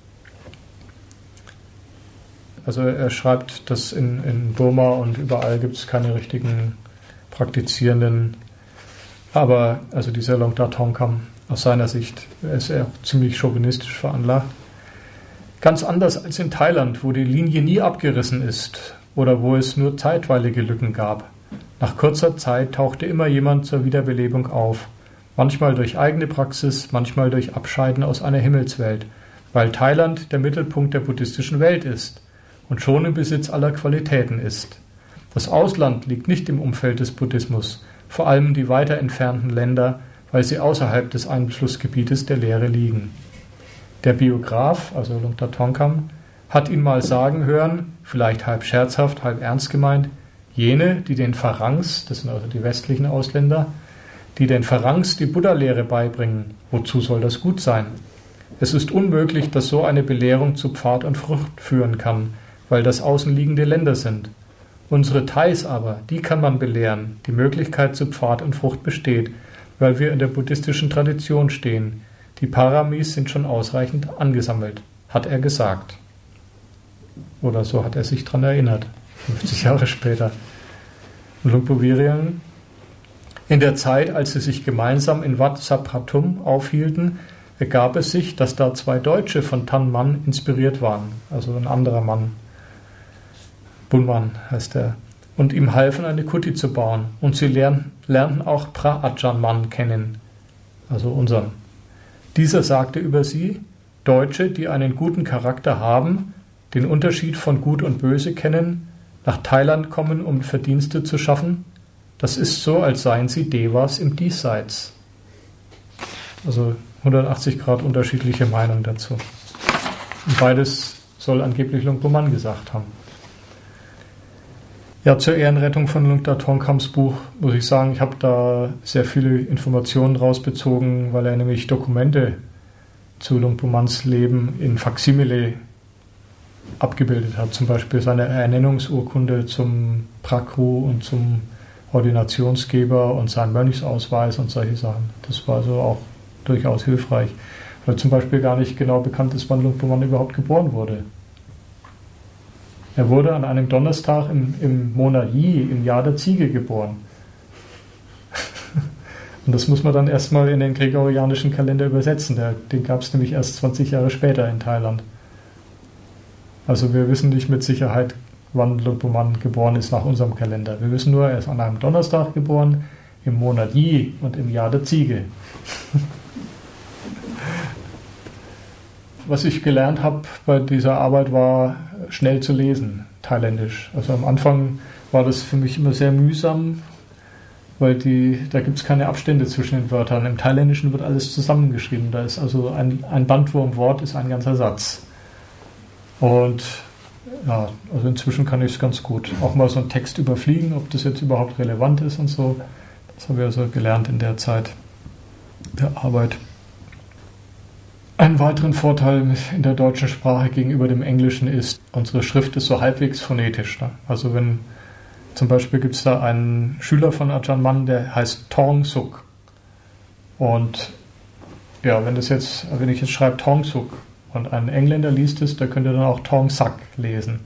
Also er schreibt, dass in, in Burma und überall gibt es keine richtigen Praktizierenden. Aber also dieser Luang Da Thongkham, aus seiner Sicht, ist er ziemlich chauvinistisch veranlagt. Ganz anders als in Thailand, wo die Linie nie abgerissen ist oder wo es nur zeitweilige Lücken gab. Nach kurzer Zeit tauchte immer jemand zur Wiederbelebung auf. Manchmal durch eigene Praxis, manchmal durch Abscheiden aus einer Himmelswelt, weil Thailand der Mittelpunkt der buddhistischen Welt ist und schon im Besitz aller Qualitäten ist. Das Ausland liegt nicht im Umfeld des Buddhismus, vor allem die weiter entfernten Länder, weil sie außerhalb des Einflussgebietes der Lehre liegen. Der Biograf, also Luang Da Thongkham, hat ihn mal sagen hören, vielleicht halb scherzhaft, halb ernst gemeint, jene, die den Pharangs, das sind also die westlichen Ausländer, die den Pharangs die Buddha-Lehre beibringen, wozu soll das gut sein? Es ist unmöglich, dass so eine Belehrung zu Pfad und Frucht führen kann, weil das außenliegende Länder sind. Unsere Thais aber, die kann man belehren, die Möglichkeit zu Pfad und Frucht besteht, weil wir in der buddhistischen Tradition stehen. Die Paramis sind schon ausreichend angesammelt, hat er gesagt. Oder so hat er sich daran erinnert, fünfzig Jahre später. Und Luang Por Viriang: In der Zeit, als sie sich gemeinsam in Wat Saprathum aufhielten, ergab es sich, dass da zwei Deutsche von Tan Man inspiriert waren, also ein anderer Mann, Bunman heißt er, und ihm halfen, eine Kuti zu bauen. Und sie lernten, lernten auch Pra Ajahn Man kennen, also unseren. Dieser sagte über sie: Deutsche, die einen guten Charakter haben, den Unterschied von Gut und Böse kennen, nach Thailand kommen, um Verdienste zu schaffen, das ist so, als seien sie Devas im Diesseits. Also hundertachtzig Grad unterschiedliche Meinung dazu. Und beides soll angeblich Luang Por Man gesagt haben. Ja, zur Ehrenrettung von Luang Da Thongkhams Buch muss ich sagen, ich habe da sehr viele Informationen rausbezogen, weil er nämlich Dokumente zu Luang Por Mans Leben in Faksimile abgebildet hat. Zum Beispiel seine Ernennungsurkunde zum Prakru und zum Ordinationsgeber und seinen Mönchsausweis und solche Sachen. Das war also auch durchaus hilfreich, weil zum Beispiel gar nicht genau bekannt ist, wann Luang Por Man überhaupt geboren wurde. Er wurde an einem Donnerstag im, im Monat Yi, im Jahr der Ziege, geboren. Und das muss man dann erstmal in den gregorianischen Kalender übersetzen. Der, den gab es nämlich erst zwanzig Jahre später in Thailand. Also wir wissen nicht mit Sicherheit, wann Luang Por Man geboren ist nach unserem Kalender. Wir wissen nur, er ist an einem Donnerstag geboren, im Monat Yi und im Jahr der Ziege. Was ich gelernt habe bei dieser Arbeit war, schnell zu lesen, thailändisch. Also am Anfang war das für mich immer sehr mühsam, weil die, da gibt es keine Abstände zwischen den Wörtern. Im Thailändischen wird alles zusammengeschrieben. Da ist also ein, ein Bandwurmwort ist ein ganzer Satz. Und ja, also inzwischen kann ich es ganz gut. Auch mal so einen Text überfliegen, ob das jetzt überhaupt relevant ist und so. Das habe ich also gelernt in der Zeit der Arbeit. Einen weiteren Vorteil in der deutschen Sprache gegenüber dem Englischen ist, unsere Schrift ist so halbwegs phonetisch. Ne? Also wenn zum Beispiel gibt es da einen Schüler von Ajahn Man, der heißt Thong Suk. Und ja, wenn das jetzt, wenn ich jetzt schreibe Thong Suk und ein Engländer liest es, der könnte dann auch Thong Sak lesen.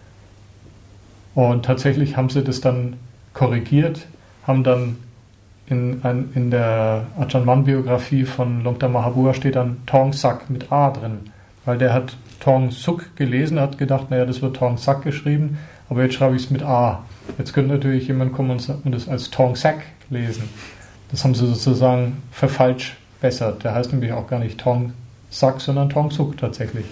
Und tatsächlich haben sie das dann korrigiert, haben dann In, ein, in der Ajahn Man-Biografie von Luang Da Mahabua steht dann Thong Sak mit A drin, weil der hat Thong Suk gelesen, hat gedacht, naja, das wird Thong Sak geschrieben, aber jetzt schreibe ich es mit A. Jetzt könnte natürlich jemand kommen und das als Thong Sak lesen. Das haben sie sozusagen verfalschbessert. Der heißt nämlich auch gar nicht Thong Sak, sondern Thong Suk tatsächlich.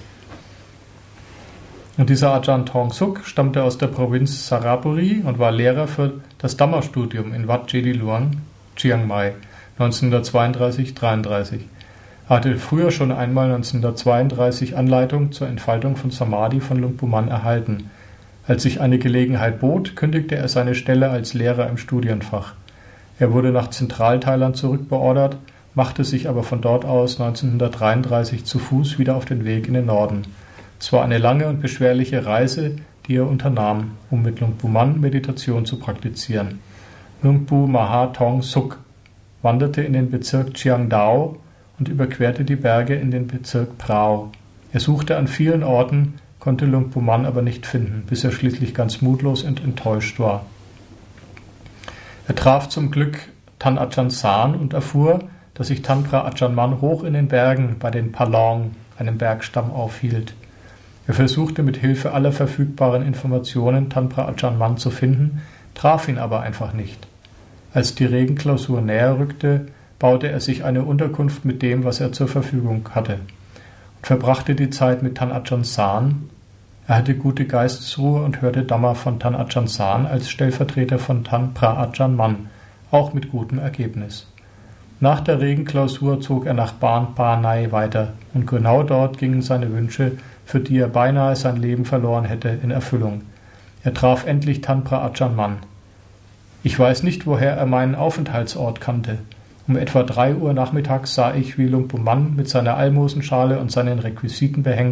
Und dieser Ajahn Thong Suk stammte aus der Provinz Saraburi und war Lehrer für das Dhamma-Studium in Wat Jedi Luang, Chiang Mai, neunzehnhundertzweiunddreißig dreiunddreißig. Er hatte früher schon einmal neunzehnhundertzweiunddreißig Anleitung zur Entfaltung von Samadhi von Luang Por Man erhalten. Als sich eine Gelegenheit bot, kündigte er seine Stelle als Lehrer im Studienfach. Er wurde nach Zentralthailand zurückbeordert, machte sich aber von dort aus neunzehnhundertdreiunddreißig zu Fuß wieder auf den Weg in den Norden. Es war eine lange und beschwerliche Reise, die er unternahm, um mit Luang Por Man Meditation zu praktizieren. Luang Por Maha Thong Suk wanderte in den Bezirk Chiang Dao und überquerte die Berge in den Bezirk Prao. Er suchte an vielen Orten, konnte Luang Por Man aber nicht finden, bis er schließlich ganz mutlos und enttäuscht war. Er traf zum Glück Tan Ajahn San und erfuhr, dass sich Tantra Ajahn Man hoch in den Bergen bei den Palong, einem Bergstamm, aufhielt. Er versuchte mit Hilfe aller verfügbaren Informationen Tantra Ajahn Man zu finden, traf ihn aber einfach nicht. Als die Regenklausur näher rückte, baute er sich eine Unterkunft mit dem, was er zur Verfügung hatte, und verbrachte die Zeit mit Tan Ajahn San. Er hatte gute Geistesruhe und hörte Dhamma von Tan Ajahn San als Stellvertreter von Tantra Ajahn Man, auch mit gutem Ergebnis. Nach der Regenklausur zog er nach Ban Pa Nai weiter, und genau dort gingen seine Wünsche, für die er beinahe sein Leben verloren hätte, in Erfüllung. Er traf endlich Tantra Ajahn Man. Ich weiß nicht, woher er meinen Aufenthaltsort kannte. Um etwa drei Uhr nachmittags sah ich, wie Luang Por Man mit seiner Almosenschale und seinen Requisiten behängt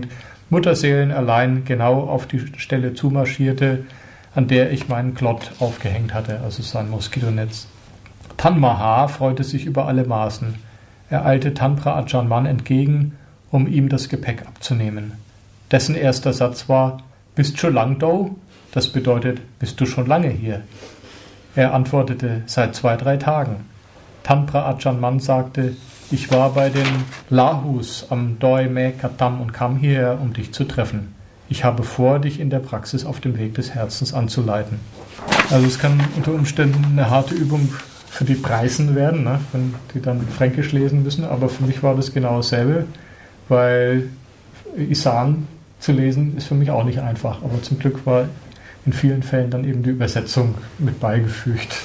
Mutterseelen allein genau auf die Stelle zumarschierte, an der ich meinen Klott aufgehängt hatte, also sein Moskitonetz. Tanmaha freute sich über alle Maßen. Er eilte Tanpra Ajahn Mun entgegen, um ihm das Gepäck abzunehmen. Dessen erster Satz war: »Bist schon lang da?« Das bedeutet: »Bist du schon lange hier?« Er antwortete: »Seit zwei, drei Tagen.« Tanpra Ajahn Mun sagte: »Ich war bei den Lahus am Doi Me Katam und kam hierher, um dich zu treffen. Ich habe vor, dich in der Praxis auf dem Weg des Herzens anzuleiten.« Also es kann unter Umständen eine harte Übung für die Preisen werden, ne, wenn die dann Fränkisch lesen müssen, aber für mich war das genau dasselbe, weil Isan zu lesen ist für mich auch nicht einfach, aber zum Glück war in vielen Fällen dann eben die Übersetzung mit beigefügt.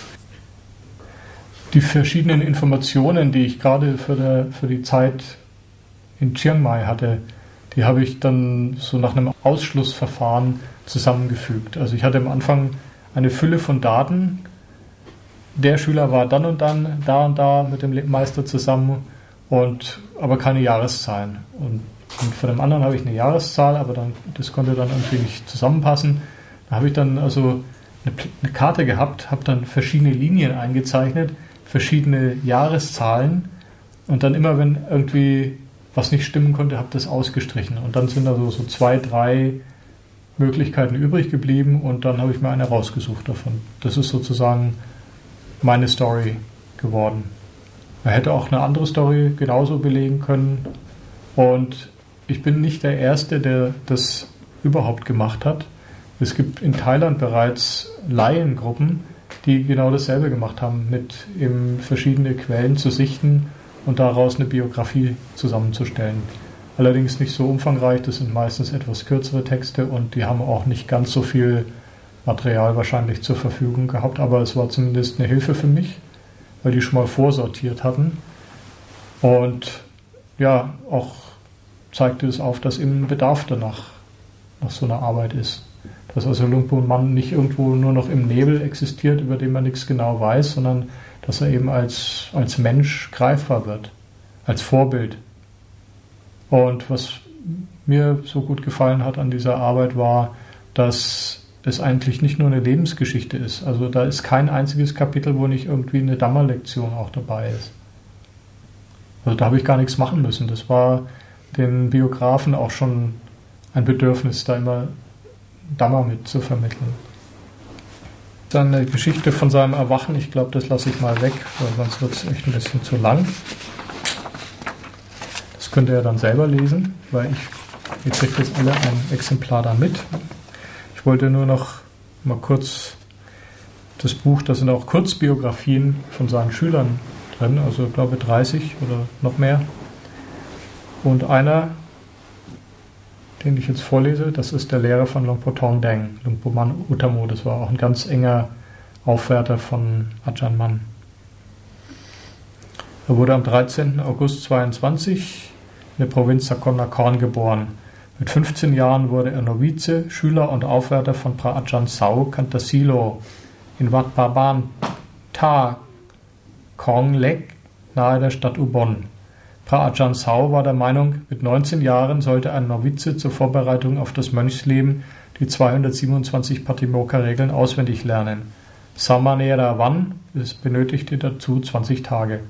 Die verschiedenen Informationen, die ich gerade für, der, für die Zeit in Chiang Mai hatte, die habe ich dann so nach einem Ausschlussverfahren zusammengefügt. Also ich hatte am Anfang eine Fülle von Daten. Der Schüler war dann und dann, da und da mit dem Meister zusammen, und aber keine Jahreszahlen. Und, und von dem anderen habe ich eine Jahreszahl, aber dann, das konnte dann irgendwie nicht zusammenpassen. Da habe ich dann also eine, eine Karte gehabt, habe dann verschiedene Linien eingezeichnet, verschiedene Jahreszahlen, und dann immer, wenn irgendwie was nicht stimmen konnte, habe das ausgestrichen. Und dann sind also so zwei, drei Möglichkeiten übrig geblieben, und dann habe ich mir eine rausgesucht davon. Das ist sozusagen meine Story geworden. Man hätte auch eine andere Story genauso belegen können, und ich bin nicht der Erste, der das überhaupt gemacht hat. Es gibt in Thailand bereits Laiengruppen, die genau dasselbe gemacht haben, mit eben verschiedene Quellen zu sichten und daraus eine Biografie zusammenzustellen. Allerdings nicht so umfangreich, das sind meistens etwas kürzere Texte, und die haben auch nicht ganz so viel Material wahrscheinlich zur Verfügung gehabt, aber es war zumindest eine Hilfe für mich, weil die schon mal vorsortiert hatten, und ja, auch zeigte es auf, dass eben ein Bedarf danach nach so einer Arbeit ist. Dass also Luang Por Mann nicht irgendwo nur noch im Nebel existiert, über den man nichts genau weiß, sondern dass er eben als, als Mensch greifbar wird, als Vorbild. Und was mir so gut gefallen hat an dieser Arbeit war, dass es eigentlich nicht nur eine Lebensgeschichte ist. Also da ist kein einziges Kapitel, wo nicht irgendwie eine Dhamma-Lektion auch dabei ist. Also da habe ich gar nichts machen müssen. Das war den Biografen auch schon ein Bedürfnis, da immer Dhamma mit zu vermitteln. Dann eine Geschichte von seinem Erwachen. Ich glaube, das lasse ich mal weg, weil sonst wird es echt ein bisschen zu lang. Das könnt ihr ja dann selber lesen, weil ich, ihr kriegt jetzt alle ein Exemplar da mit. Ich wollte nur noch mal kurz das Buch, da sind auch Kurzbiografien von seinen Schülern drin, also ich glaube dreißig oder noch mehr. Und einer, den ich jetzt vorlese, das ist der Lehrer von Luang Por Thong Deng, Luang Por Man Uttamo. Das war auch ein ganz enger Aufwärter von Ajahn Mun. Er wurde am dreizehnten August zweiundzwanzig in der Provinz Nakhon Nakhon geboren. Mit fünfzehn Jahren wurde er Novize, Schüler und Aufwärter von Pra Ajahn Sau Kantasilo in Wat Paban Tha Khong Lek nahe der Stadt Ubon. Pra Ajahn Sau war der Meinung, mit neunzehn Jahren sollte ein Novize zur Vorbereitung auf das Mönchsleben die zweihundertsiebenundzwanzig Patimokkha-Regeln auswendig lernen. Samanera Wan benötigte dazu zwanzig Tage.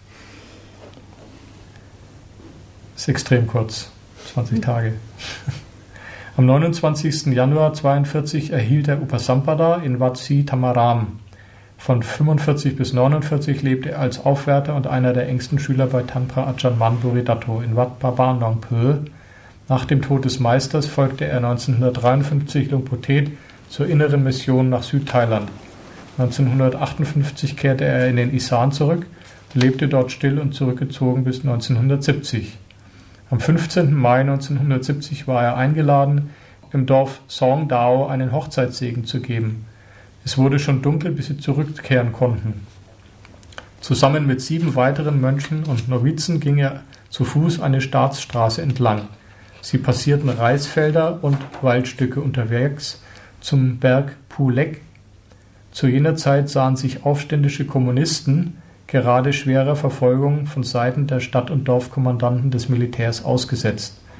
Das ist extrem kurz, zwanzig Tage. Am neunundzwanzigsten Januar zweiundvierzig erhielt er Upasampada in Wat Si Tamaram. Von fünfundvierzig bis neunundvierzig lebte er als Aufwärter und einer der engsten Schüler bei Tanpra Ajahn Mun Buridato in Wat Paban Nong Pö. Nach dem Tod des Meisters folgte er neunzehnhundertdreiundfünfzig Luang Por Thet zur inneren Mission nach Südthailand. neunzehnhundertachtundfünfzig kehrte er in den Isan zurück, lebte dort still und zurückgezogen bis neunzehnhundertsiebzig. Am fünfzehnten Mai neunzehnhundertsiebzig war er eingeladen, im Dorf Song Dao einen Hochzeitssegen zu geben. Es wurde schon dunkel, bis sie zurückkehren konnten. Zusammen mit sieben weiteren Mönchen und Novizen ging er zu Fuß eine Staatsstraße entlang. Sie passierten Reisfelder und Waldstücke unterwegs zum Berg Pulek. Zu jener Zeit sahen sich aufständische Kommunisten gerade schwerer Verfolgung von Seiten der Stadt- und Dorfkommandanten des Militärs ausgesetzt.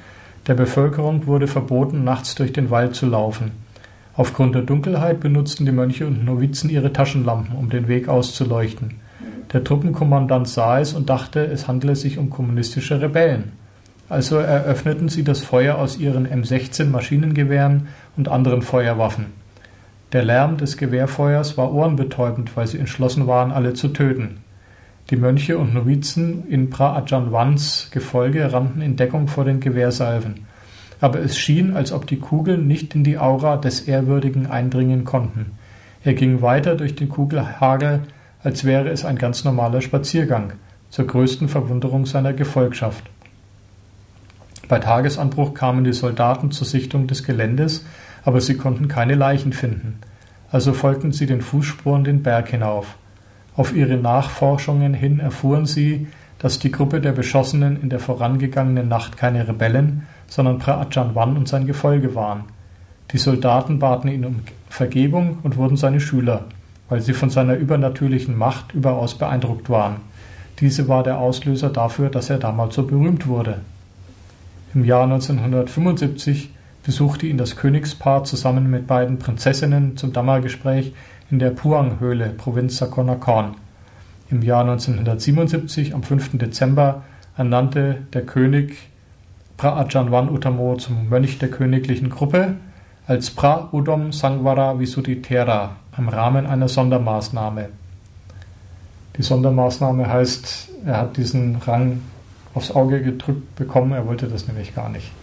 Der Bevölkerung wurde verboten, nachts durch den Wald zu laufen. Aufgrund der Dunkelheit benutzten die Mönche und Novizen ihre Taschenlampen, um den Weg auszuleuchten. Der Truppenkommandant sah es und dachte, es handele sich um kommunistische Rebellen. Also eröffneten sie das Feuer aus ihren M sechzehn Maschinengewehren und anderen Feuerwaffen. Der Lärm des Gewehrfeuers war ohrenbetäubend, weil sie entschlossen waren, alle zu töten. Die Mönche und Novizen in Pra Ajahn Wans Gefolge rannten in Deckung vor den Gewehrsalven. Aber es schien, als ob die Kugeln nicht in die Aura des Ehrwürdigen eindringen konnten. Er ging weiter durch den Kugelhagel, als wäre es ein ganz normaler Spaziergang, zur größten Verwunderung seiner Gefolgschaft. Bei Tagesanbruch kamen die Soldaten zur Sichtung des Geländes, aber sie konnten keine Leichen finden. Also folgten sie den Fußspuren den Berg hinauf. Auf ihre Nachforschungen hin erfuhren sie, dass die Gruppe der Beschossenen in der vorangegangenen Nacht keine Rebellen, sondern Pra Ajahn Wan und sein Gefolge waren. Die Soldaten baten ihn um Vergebung und wurden seine Schüler, weil sie von seiner übernatürlichen Macht überaus beeindruckt waren. Diese war der Auslöser dafür, dass er damals so berühmt wurde. Im Jahr neunzehnhundertfünfundsiebzig besuchte ihn das Königspaar zusammen mit beiden Prinzessinnen zum Dhamma-Gespräch in der Phuang-Höhle, Provinz Sakhon-Nakhon. Im Jahr neunzehnhundertsiebenundsiebzig, am fünften Dezember, ernannte der König Pra Ajahn Wan Uttamo zum Mönch der königlichen Gruppe als Pra Udom Sangwara Visuddhithera im Rahmen einer Sondermaßnahme. Die Sondermaßnahme heißt, er hat diesen Rang aufs Auge gedrückt bekommen, er wollte das nämlich gar nicht.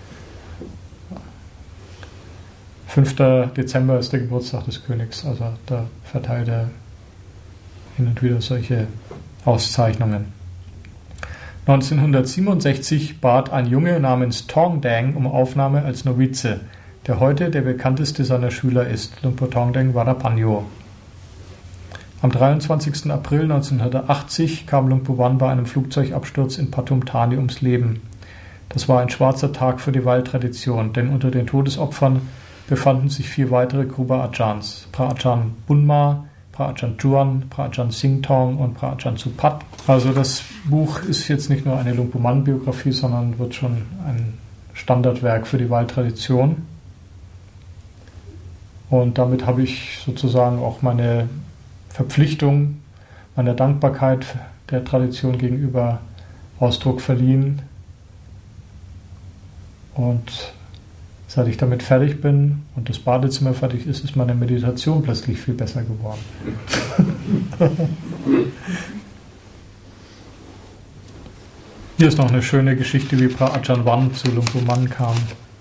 fünfter Dezember ist der Geburtstag des Königs, also da verteilt er hin und wieder solche Auszeichnungen. neunzehnhundertsiebenundsechzig bat ein Junge namens Tongdang um Aufnahme als Novize, der heute der bekannteste seiner Schüler ist, Lumpur Tongdang Varapanyo. Am dreiundzwanzigsten April neunzehnhundertachtzig kam Lumpur Wan bei einem Flugzeugabsturz in Pathum Thani ums Leben. Das war ein schwarzer Tag für die Waldtradition, denn unter den Todesopfern befanden sich vier weitere Kruba Ajahns, Pra Ajahn Bunma, Pra Ajahn Juan, Pra Ajahn Singtong und Pra Ajahn Supat. Also das Buch ist jetzt nicht nur eine Lumpur Wan-Biografie, sondern wird schon ein Standardwerk für die Waldtradition. Und damit habe ich sozusagen auch meine Verpflichtung, meiner Dankbarkeit der Tradition gegenüber Ausdruck verliehen. Und seit ich damit fertig bin und das Badezimmer fertig ist, ist meine Meditation plötzlich viel besser geworden. Hier ist noch eine schöne Geschichte, wie Pra Ajahn Wan zu Lumpur Wan kam.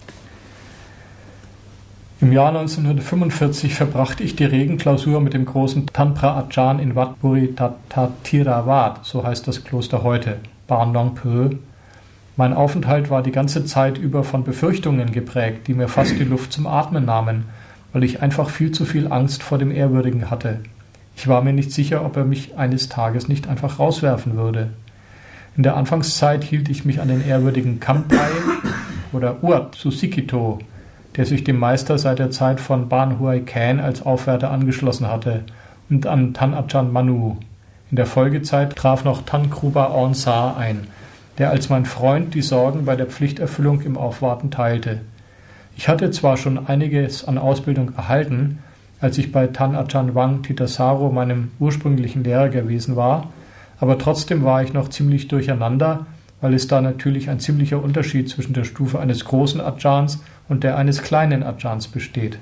Im Jahr neunzehnhundertfünfundvierzig verbrachte ich die Regenklausur mit dem großen Tantra Ajahn in Wat Puri Thatiravat, so heißt das Kloster heute, Ban Nong Pö. Mein Aufenthalt war die ganze Zeit über von Befürchtungen geprägt, die mir fast die Luft zum Atmen nahmen, weil ich einfach viel zu viel Angst vor dem Ehrwürdigen hatte. Ich war mir nicht sicher, ob er mich eines Tages nicht einfach rauswerfen würde. In der Anfangszeit hielt ich mich an den ehrwürdigen Kampai oder Uat Susikito, der sich dem Meister seit der Zeit von Ban Huai Khaen als Aufwärter angeschlossen hatte, und an Tan Ajahn Manu. In der Folgezeit traf noch Tan Kruba Aung Sa ein, der als mein Freund die Sorgen bei der Pflichterfüllung im Aufwarten teilte. Ich hatte zwar schon einiges an Ausbildung erhalten, als ich bei Tan Ajahn Wang Titasaro, meinem ursprünglichen Lehrer, gewesen war, aber trotzdem war ich noch ziemlich durcheinander, weil es da natürlich ein ziemlicher Unterschied zwischen der Stufe eines großen Ajahns und der eines kleinen Ajahns besteht.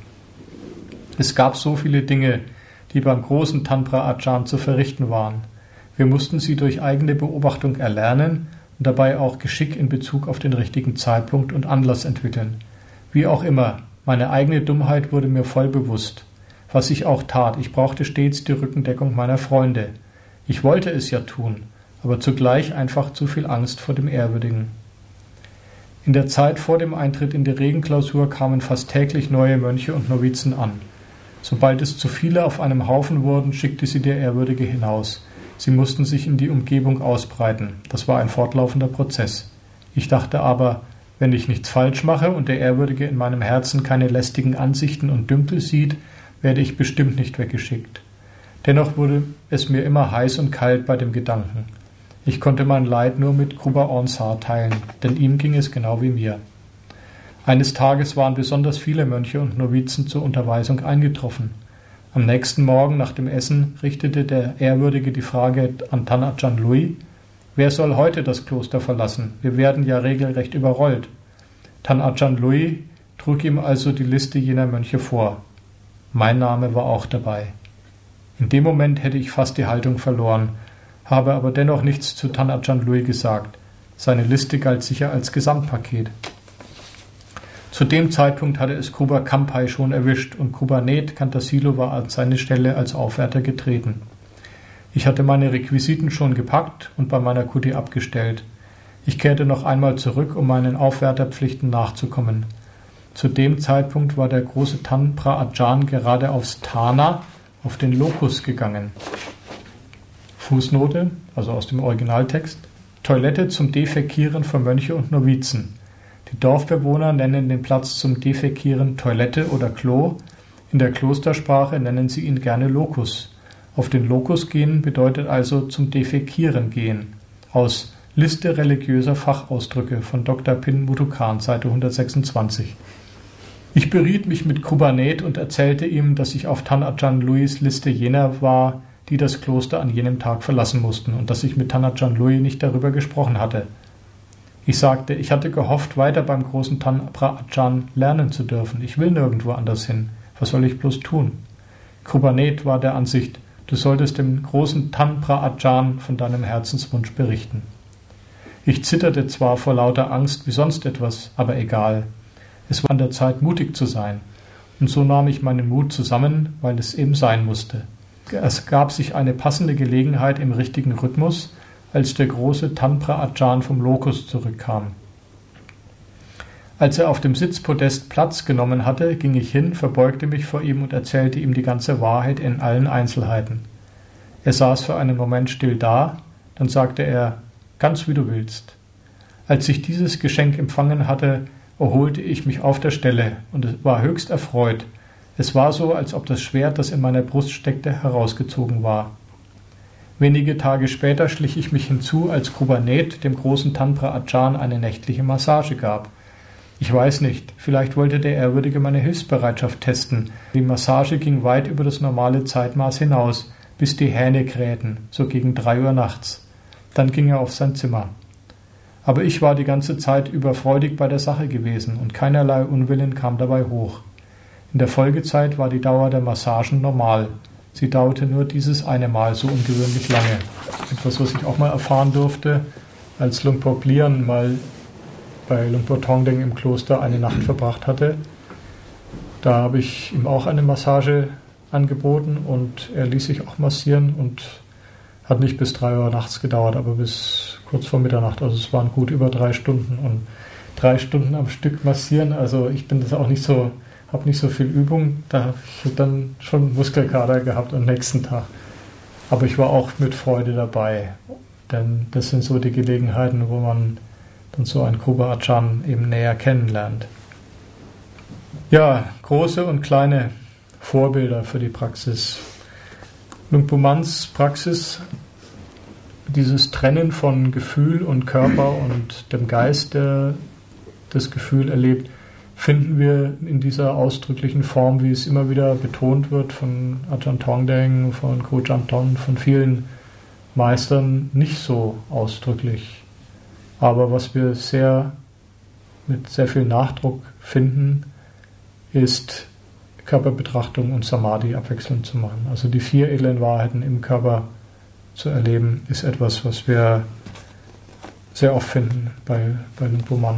Es gab so viele Dinge, die beim großen Tantra Ajahn zu verrichten waren. Wir mussten sie durch eigene Beobachtung erlernen und dabei auch Geschick in Bezug auf den richtigen Zeitpunkt und Anlass entwickeln. Wie auch immer, meine eigene Dummheit wurde mir voll bewusst. Was ich auch tat, ich brauchte stets die Rückendeckung meiner Freunde. Ich wollte es ja tun, aber zugleich einfach zu viel Angst vor dem Ehrwürdigen. In der Zeit vor dem Eintritt in die Regenklausur kamen fast täglich neue Mönche und Novizen an. Sobald es zu viele auf einem Haufen wurden, schickte sie der Ehrwürdige hinaus. Sie mussten sich in die Umgebung ausbreiten. Das war ein fortlaufender Prozess. Ich dachte aber, wenn ich nichts falsch mache und der Ehrwürdige in meinem Herzen keine lästigen Ansichten und Dünkel sieht, werde ich bestimmt nicht weggeschickt. Dennoch wurde es mir immer heiß und kalt bei dem Gedanken. Ich konnte mein Leid nur mit Kruba Aung Sa teilen, denn ihm ging es genau wie mir. Eines Tages waren besonders viele Mönche und Novizen zur Unterweisung eingetroffen. Am nächsten Morgen nach dem Essen richtete der Ehrwürdige die Frage an Tan Ajahn Lui: Wer soll heute das Kloster verlassen? Wir werden ja regelrecht überrollt. Tan Ajahn Lui trug ihm also die Liste jener Mönche vor. Mein Name war auch dabei. In dem Moment hätte ich fast die Haltung verloren, habe aber dennoch nichts zu Tan Ajahn Lui gesagt. Seine Liste galt sicher als Gesamtpaket. Zu dem Zeitpunkt hatte es Kruba Kampai schon erwischt und Kruba Net Kantasilo war an seine Stelle als Aufwärter getreten. Ich hatte meine Requisiten schon gepackt und bei meiner Kuti abgestellt. Ich kehrte noch einmal zurück, um meinen Aufwärterpflichten nachzukommen. Zu dem Zeitpunkt war der große Tan Pra Ajahn gerade aufs Thana, auf den Locus gegangen. Fußnote, also aus dem Originaltext: Toilette zum Defekieren für Mönche und Novizen. Die Dorfbewohner nennen den Platz zum Defekieren Toilette oder Klo. In der Klostersprache nennen sie ihn gerne Locus. Auf den Locus gehen bedeutet also zum Defekieren gehen. Aus Liste religiöser Fachausdrücke von Doktor Pin Mutukan, Seite hundertsechsundzwanzig. Ich beriet mich mit Kruba Net und erzählte ihm, dass ich auf Tan Ajahn Luis Liste jener war, die das Kloster an jenem Tag verlassen mussten, und dass ich mit Tan Ajahn Lui nicht darüber gesprochen hatte. Ich sagte, ich hatte gehofft, weiter beim großen Tan Pra Ajahn lernen zu dürfen. Ich will nirgendwo anders hin. Was soll ich bloß tun? Kruba Net war der Ansicht, du solltest dem großen Tan Pra Ajahn von deinem Herzenswunsch berichten. Ich zitterte zwar vor lauter Angst wie sonst etwas, aber egal. Es war an der Zeit, mutig zu sein. Und so nahm ich meinen Mut zusammen, weil es eben sein musste. Es gab sich eine passende Gelegenheit im richtigen Rhythmus, als der große Tan Pra Ajahn vom Locus zurückkam. Als er auf dem Sitzpodest Platz genommen hatte, ging ich hin, verbeugte mich vor ihm und erzählte ihm die ganze Wahrheit in allen Einzelheiten. Er saß für einen Moment still da, dann sagte er, ganz wie du willst. Als ich dieses Geschenk empfangen hatte, erholte ich mich auf der Stelle und war höchst erfreut. Es war so, als ob das Schwert, das in meiner Brust steckte, herausgezogen war. Wenige Tage später schlich ich mich hinzu, als Kruba Net dem großen Tan Pra Ajahn eine nächtliche Massage gab. Ich weiß nicht, vielleicht wollte der Ehrwürdige meine Hilfsbereitschaft testen. Die Massage ging weit über das normale Zeitmaß hinaus, bis die Hähne krähten, so gegen drei Uhr nachts. Dann ging er auf sein Zimmer. Aber ich war die ganze Zeit über freudig bei der Sache gewesen und keinerlei Unwillen kam dabei hoch. In der Folgezeit war die Dauer der Massagen normal. Sie dauerte nur dieses eine Mal so ungewöhnlich lange. Etwas, was ich auch mal erfahren durfte, als Lumpur Plian mal bei Lumpur Thongdeng im Kloster eine Nacht verbracht hatte. Da habe ich ihm auch eine Massage angeboten und er ließ sich auch massieren und hat nicht bis drei Uhr nachts gedauert, aber bis kurz vor Mitternacht. Also es waren gut über drei Stunden und drei Stunden am Stück massieren. Also ich bin das auch nicht so, habe nicht so viel Übung. Da habe ich dann schon Muskelkater gehabt am nächsten Tag. Aber ich war auch mit Freude dabei, denn das sind so die Gelegenheiten, wo man dann so einen Kruba Ajahn eben näher kennenlernt. Ja, große und kleine Vorbilder für die Praxis. Lumpur Mans Praxis, dieses Trennen von Gefühl und Körper und dem Geist, der das Gefühl erlebt, finden wir in dieser ausdrücklichen Form, wie es immer wieder betont wird von Ajahn Thongdeng, von Khojam Ton, von vielen Meistern, nicht so ausdrücklich. Aber was wir sehr mit sehr viel Nachdruck finden, ist Körperbetrachtung und Samadhi abwechselnd zu machen. Also die vier edlen Wahrheiten im Körper zu erleben, ist etwas, was wir sehr oft finden bei, bei Lumpur Man.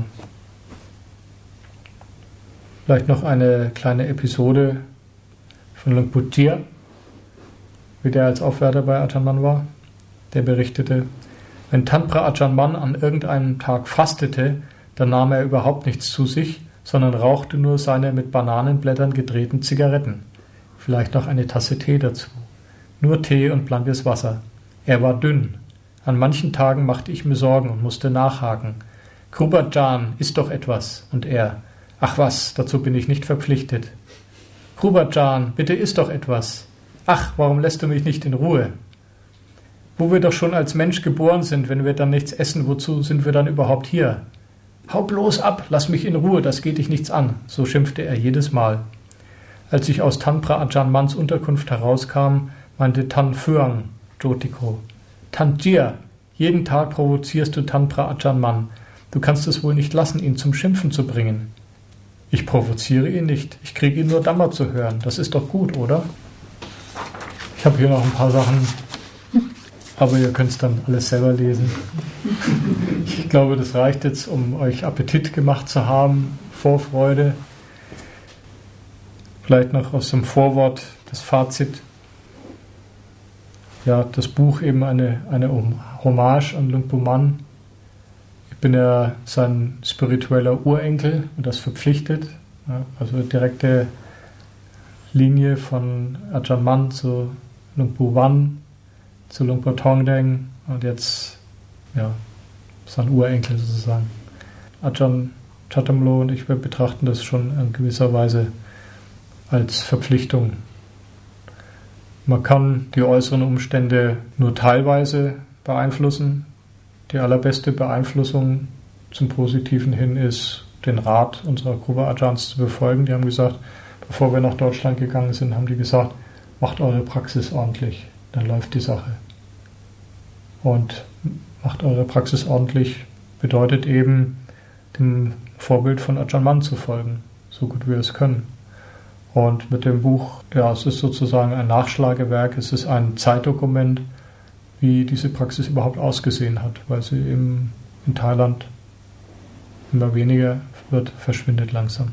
Vielleicht noch eine kleine Episode von Lumpur Thia, wie der als Aufwärter bei Ajahn Mun war. Der berichtete, wenn Tan Pra Ajahn Mun an irgendeinem Tag fastete, dann nahm er überhaupt nichts zu sich, sondern rauchte nur seine mit Bananenblättern gedrehten Zigaretten. Vielleicht noch eine Tasse Tee dazu. Nur Tee und blankes Wasser. Er war dünn. An manchen Tagen machte ich mir Sorgen und musste nachhaken. Kruba Ajahn, iss doch etwas. Und er, ach was, dazu bin ich nicht verpflichtet. Kruba Ajahn, bitte iss doch etwas. Ach, warum lässt du mich nicht in Ruhe? Wo wir doch schon als Mensch geboren sind, wenn wir dann nichts essen, wozu sind wir dann überhaupt hier? Hau bloß ab, lass mich in Ruhe, das geht dich nichts an, so schimpfte er jedes Mal. Als ich aus Tantra Ajahn Mans Unterkunft herauskam, meinte Tan Phuang Jotiko, Tanjia, jeden Tag provozierst du Tantra Ajahn Man. Du kannst es wohl nicht lassen, ihn zum Schimpfen zu bringen. Ich provoziere ihn nicht, ich kriege ihn nur Dhamma zu hören. Das ist doch gut, oder? Ich habe hier noch ein paar Sachen, aber ihr könnt es dann alles selber lesen. Ich glaube, das reicht jetzt, um euch Appetit gemacht zu haben, Vorfreude. Vielleicht noch aus dem Vorwort das Fazit. Ja, das Buch eben eine, eine Hommage an Luang Pu Man. Ich bin ja sein spiritueller Urenkel und das verpflichtet. Ja, also direkte Linie von Ajahn Man zu Luang Pu Wan, zu Luang Por Thongdeng und jetzt ja, sein Urenkel sozusagen. Ajahn Chatamlo und ich, wir betrachten das schon in gewisser Weise als Verpflichtung. Man kann die äußeren Umstände nur teilweise beeinflussen. Die allerbeste Beeinflussung zum Positiven hin ist, den Rat unserer Kruva Ajahns zu befolgen. Die haben gesagt, bevor wir nach Deutschland gegangen sind, haben die gesagt, macht eure Praxis ordentlich, dann läuft die Sache. Und macht eure Praxis ordentlich bedeutet eben, dem Vorbild von Ajahn Man zu folgen, so gut wir es können. Und mit dem Buch, ja, es ist sozusagen ein Nachschlagewerk, es ist ein Zeitdokument, wie diese Praxis überhaupt ausgesehen hat, weil sie eben in Thailand immer weniger wird, verschwindet langsam.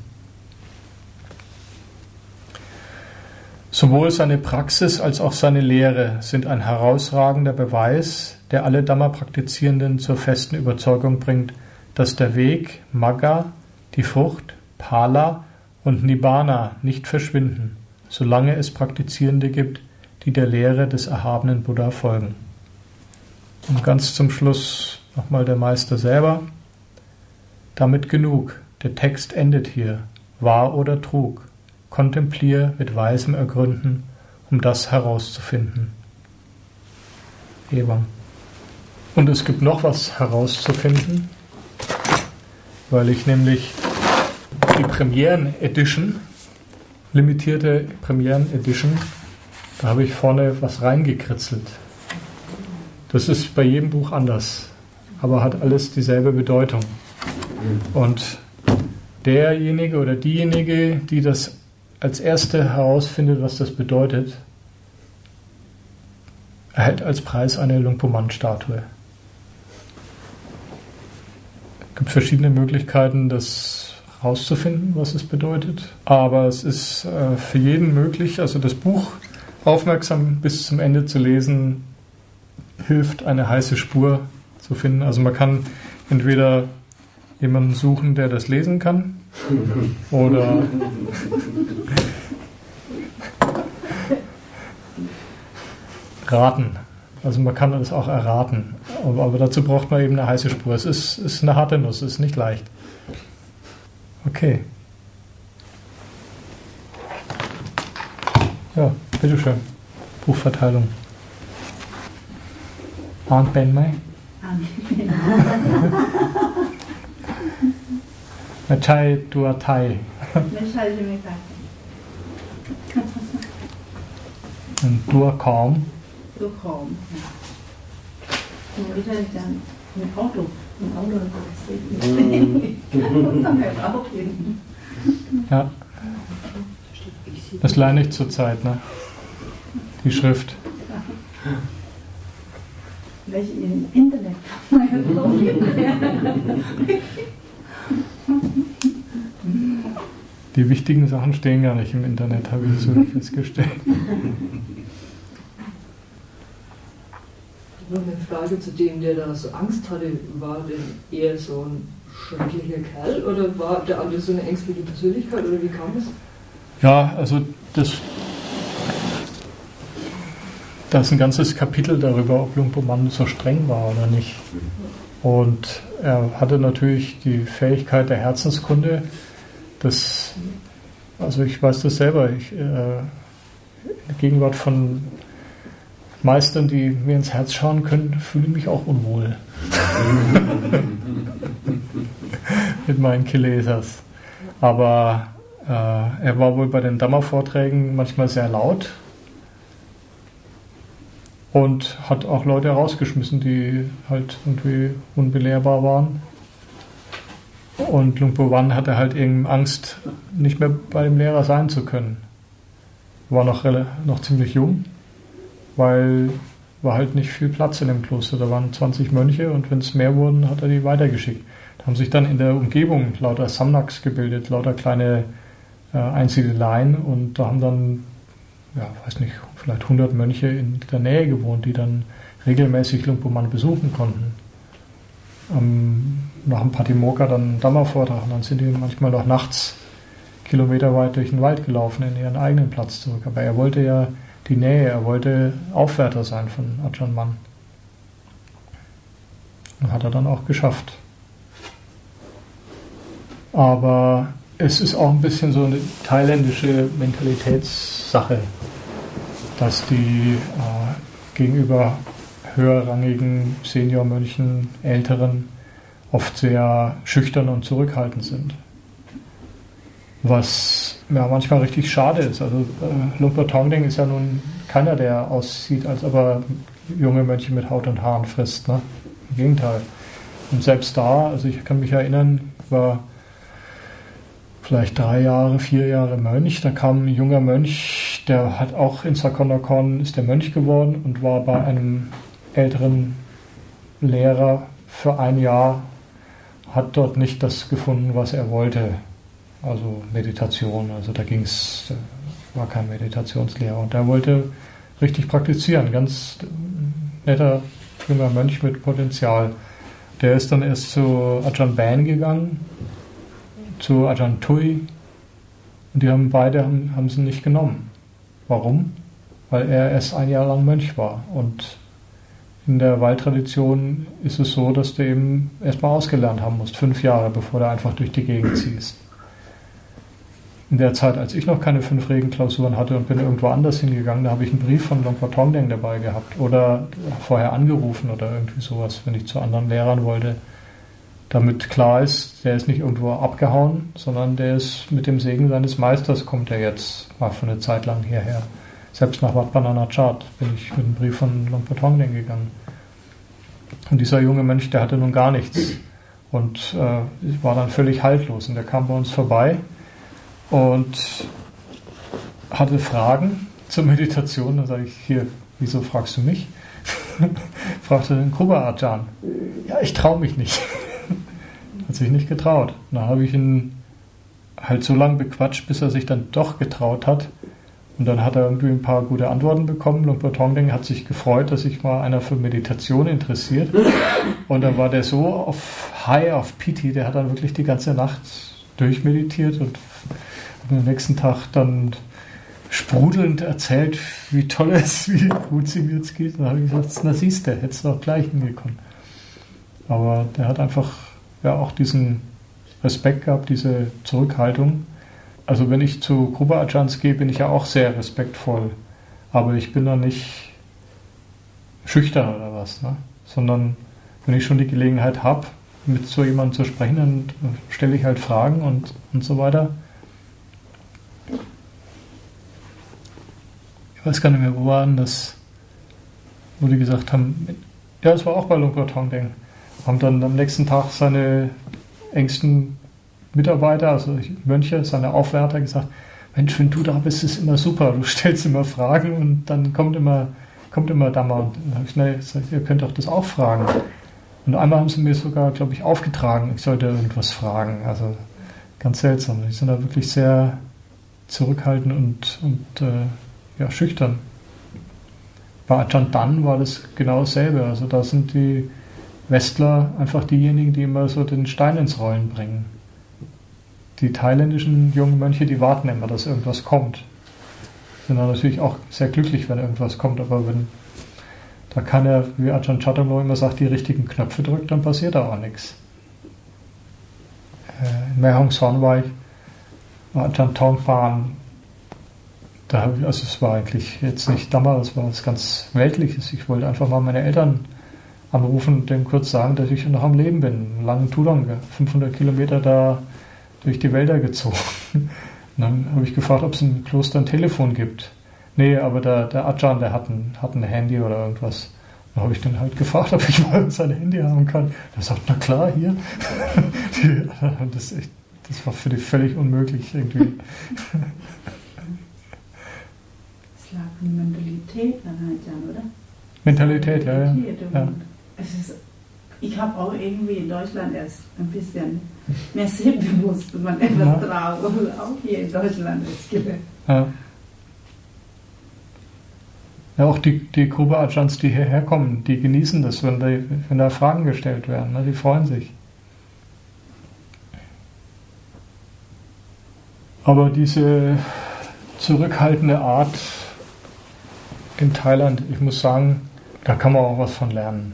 Sowohl seine Praxis als auch seine Lehre sind ein herausragender Beweis, der alle Dhamma-Praktizierenden zur festen Überzeugung bringt, dass der Weg, Magga, die Frucht, Phala und Nibbana nicht verschwinden, solange es Praktizierende gibt, die der Lehre des erhabenen Buddha folgen. Und ganz zum Schluss nochmal der Meister selber. Damit genug, der Text endet hier, wahr oder trug, kontemplier mit weisem Ergründen, um das herauszufinden. Ewan. Und es gibt noch was herauszufinden, weil ich nämlich die Premieren-Edition, limitierte Premieren-Edition, da habe ich vorne was reingekritzelt. Das ist bei jedem Buch anders, aber hat alles dieselbe Bedeutung. Und derjenige oder diejenige, die das als Erste herausfindet, was das bedeutet, erhält als Preis eine Luang Pu Man Statue. Es gibt verschiedene Möglichkeiten, das herauszufinden, was es bedeutet, aber es ist äh, für jeden möglich, also das Buch aufmerksam bis zum Ende zu lesen, hilft, eine heiße Spur zu finden. Also man kann entweder jemanden suchen, der das lesen kann, oder raten. Also man kann das auch erraten. Aber, aber dazu braucht man eben eine heiße Spur. Es ist, ist eine harte Nuss, es ist nicht leicht. Okay. Ja, bitteschön. Buchverteilung. อ่านเป็นไหมอ่านไม่เป็นไม่ใช่ตัวไทยไม่ใช่ใช่ไหมคะตัวของตัวของหนูไม่ใช่อาจารย์หนูauch duหนูauch du Ja. Das lerne ich zurzeit, ne? Die Schrift. Welche im Internet kann man ja drauf Die wichtigen Sachen stehen gar nicht im Internet, habe ich so festgestellt. Noch eine Frage zu dem, der da so Angst hatte. War denn eher so ein schrecklicher Kerl oder war der andere so eine ängstliche Persönlichkeit oder wie kam das? Ja, also das, da ist ein ganzes Kapitel darüber, ob Luang Pu Man so streng war oder nicht. Und er hatte natürlich die Fähigkeit der Herzenskunde. Das, also ich weiß das selber. Ich, äh, in der Gegenwart von Meistern, die mir ins Herz schauen können, fühle ich mich auch unwohl. mit meinen Kilesas. Aber äh, er war wohl bei den Dhamma-Vorträgen manchmal sehr laut und hat auch Leute rausgeschmissen, die halt irgendwie unbelehrbar waren. Und Luang Por Wan hatte halt eben Angst, nicht mehr bei dem Lehrer sein zu können. War noch, noch ziemlich jung, weil war halt nicht viel Platz in dem Kloster. Da waren zwanzig Mönche und wenn es mehr wurden, hat er die weitergeschickt. Da haben sich dann in der Umgebung lauter Samnaks gebildet, lauter kleine äh, Einsiedeleien und da haben dann, ja, weiß nicht, vielleicht hundert Mönche in der Nähe gewohnt, die dann regelmäßig Luang Por Wan besuchen konnten. Ähm, nach dem Patimokkha dann einen Dhamma-Vortrag und dann sind die manchmal noch nachts kilometerweit durch den Wald gelaufen in ihren eigenen Platz zurück. Aber er wollte ja die Nähe, er wollte Aufwärter sein von Ajahn Mun. Und hat er dann auch geschafft. Aber es ist auch ein bisschen so eine thailändische Mentalitätssache, dass die äh, gegenüber höherrangigen Seniormönchen, Älteren, oft sehr schüchtern und zurückhaltend sind. Was ja manchmal richtig schade ist. Also äh, Luang Por Thongdeng ist ja nun keiner, der aussieht, als ob er junge Mönche mit Haut und Haaren frisst. Ne? Im Gegenteil. Und selbst da, also ich kann mich erinnern, war vielleicht drei Jahre, vier Jahre Mönch. Da kam ein junger Mönch, der hat auch in Sakonnakhon ist der Mönch geworden und war bei einem älteren Lehrer für ein Jahr, hat dort nicht das gefunden, was er wollte. Also Meditation, also da ging es, war kein Meditationslehrer und der wollte richtig praktizieren, ganz netter junger Mönch mit Potenzial. Der ist dann erst zu Ajahn Ban gegangen, zu Ajahn Tui und die haben beide haben, haben sie nicht genommen. Warum? Weil er erst ein Jahr lang Mönch war und in der Waldtradition ist es so, dass du eben erstmal ausgelernt haben musst, fünf Jahre, bevor du einfach durch die Gegend ziehst. In der Zeit, als ich noch keine fünf Regenklausuren hatte und bin irgendwo anders hingegangen, da habe ich einen Brief von Luang Por Thongdeng dabei gehabt oder vorher angerufen oder irgendwie sowas, wenn ich zu anderen Lehrern wollte, damit klar ist, der ist nicht irgendwo abgehauen, sondern der ist mit dem Segen seines Meisters, kommt er jetzt mal für eine Zeit lang hierher. Selbst nach Wat Pah Nanachat bin ich mit einem Brief von Luang Por Thongdeng gegangen. Und dieser junge Mönch, der hatte nun gar nichts und äh, war dann völlig haltlos und der kam bei uns vorbei und hatte Fragen zur Meditation. Dann sage ich, hier, wieso fragst du mich? Fragte den Kruba Ajahn. Ja, ich traue mich nicht. Hat sich nicht getraut. Dann habe ich ihn halt so lange bequatscht, bis er sich dann doch getraut hat. Und dann hat er irgendwie ein paar gute Antworten bekommen. Luang Por Thongdeng hat sich gefreut, dass sich mal einer für Meditation interessiert. Und dann war der so auf High, auf Piti, der hat dann wirklich die ganze Nacht durchmeditiert und am nächsten Tag dann sprudelnd erzählt, wie toll es ist, wie gut es ihm jetzt geht. Und dann habe ich gesagt, na siehst du, hättest du auch gleich hingekommen. Aber der hat einfach ja auch diesen Respekt gehabt, diese Zurückhaltung. Also wenn ich zu Kruba Ajahns gehe, bin ich ja auch sehr respektvoll. Aber ich bin da nicht schüchtern oder was, ne? Sondern wenn ich schon die Gelegenheit habe, mit so jemandem zu sprechen, dann stelle ich halt Fragen und, und so weiter. Ich weiß gar nicht mehr, wo war denn das, wo die gesagt haben, ja, es war auch bei Luang Por Thongdeng, haben dann am nächsten Tag seine engsten Mitarbeiter, also Mönche, seine Aufwärter gesagt, Mensch, wenn du da bist, ist immer super, du stellst immer Fragen und dann kommt immer, kommt immer Dhamma. Und dann habe ich, na, gesagt, ihr könnt doch das auch fragen. Und einmal haben sie mir sogar, glaube ich, aufgetragen, ich sollte irgendwas fragen. Also ganz seltsam. Die sind da wirklich sehr zurückhaltend und, und äh, ja, schüchtern. Bei Ajahn Dan war das genau dasselbe. Also da sind die Westler einfach diejenigen, die immer so den Stein ins Rollen bringen. Die thailändischen jungen Mönche, die warten immer, dass irgendwas kommt. Sind dann natürlich auch sehr glücklich, wenn irgendwas kommt, aber wenn da keiner, wie Ajahn Chatamlo immer sagt, die richtigen Knöpfe drückt, dann passiert da auch nichts. In Mae Hong Son war ich, war Ajahn Tongpan, da habe ich, also es war eigentlich jetzt nicht Dhamma, es war was ganz Weltliches. Ich wollte einfach mal meine Eltern anrufen und dem kurz sagen, dass ich noch am Leben bin. Einen langen Tudong, fünfhundert Kilometer da durch die Wälder gezogen. Und dann habe ich gefragt, ob es im Kloster ein Telefon gibt. Nee, aber der, der Ajahn, der hat ein, hat ein Handy oder irgendwas. Dann habe ich dann halt gefragt, ob ich mal sein Handy haben kann. Der sagt, na klar, hier. das, echt, das war für die völlig unmöglich irgendwie. Es lag an Mentalität an Ajahn, oder? Mentalität, ja, ja. ja. Es ist, ich habe auch irgendwie in Deutschland erst ein bisschen mehr selbstbewusst, man etwas ja. drauf, auch hier in Deutschland ist gelernt. Ja. Ja, auch die, die Gruppe Ajahns, die hierher kommen, die genießen das, wenn, die, wenn da Fragen gestellt werden. Ne? Die freuen sich. Aber diese zurückhaltende Art in Thailand, ich muss sagen, da kann man auch was von lernen.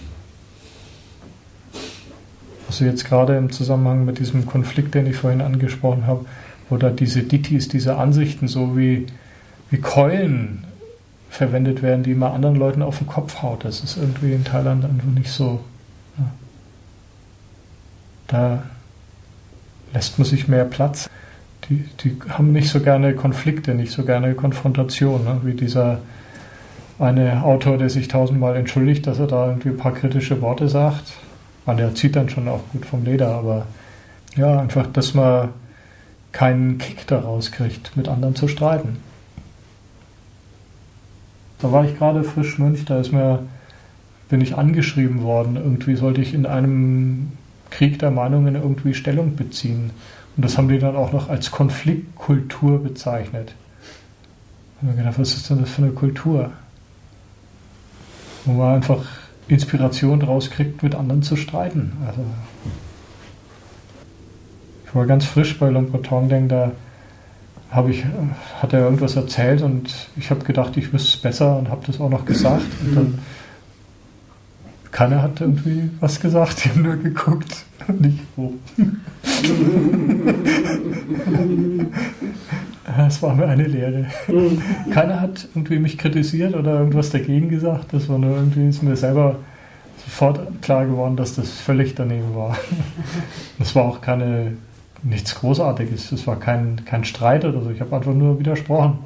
Also jetzt gerade im Zusammenhang mit diesem Konflikt, den ich vorhin angesprochen habe, wo da diese Ditthis, diese Ansichten so wie, wie Keulen verwendet werden, die man anderen Leuten auf den Kopf haut. Das ist irgendwie in Thailand einfach nicht so. Ja. Da lässt man sich mehr Platz. Die, die haben nicht so gerne Konflikte, nicht so gerne Konfrontation, ne? Wie dieser eine Autor, der sich tausendmal entschuldigt, dass er da irgendwie ein paar kritische Worte sagt. Und der zieht dann schon auch gut vom Leder, aber ja, einfach, dass man keinen Kick daraus kriegt, mit anderen zu streiten. Da war ich gerade frisch Mönch, da ist mir, bin ich angeschrieben worden, irgendwie sollte ich in einem Krieg der Meinungen irgendwie Stellung beziehen. Und das haben die dann auch noch als Konfliktkultur bezeichnet. Da habe ich gedacht, was ist denn das für eine Kultur? Wo man einfach Inspiration daraus kriegt, mit anderen zu streiten. Also ich war ganz frisch bei Luang Por Thongdeng, da habe ich, hat er irgendwas erzählt und ich habe gedacht, ich wüsste es besser und habe das auch noch gesagt. Und dann keiner hat irgendwie was gesagt, die haben nur geguckt. Nicht wo. Es war mir eine Lehre. Keiner hat irgendwie mich kritisiert oder irgendwas dagegen gesagt. Das war nur irgendwie, ist mir selber sofort klar geworden, dass das völlig daneben war. Das war auch keine, nichts Großartiges. Das war kein, kein Streit oder so. Ich habe einfach nur widersprochen.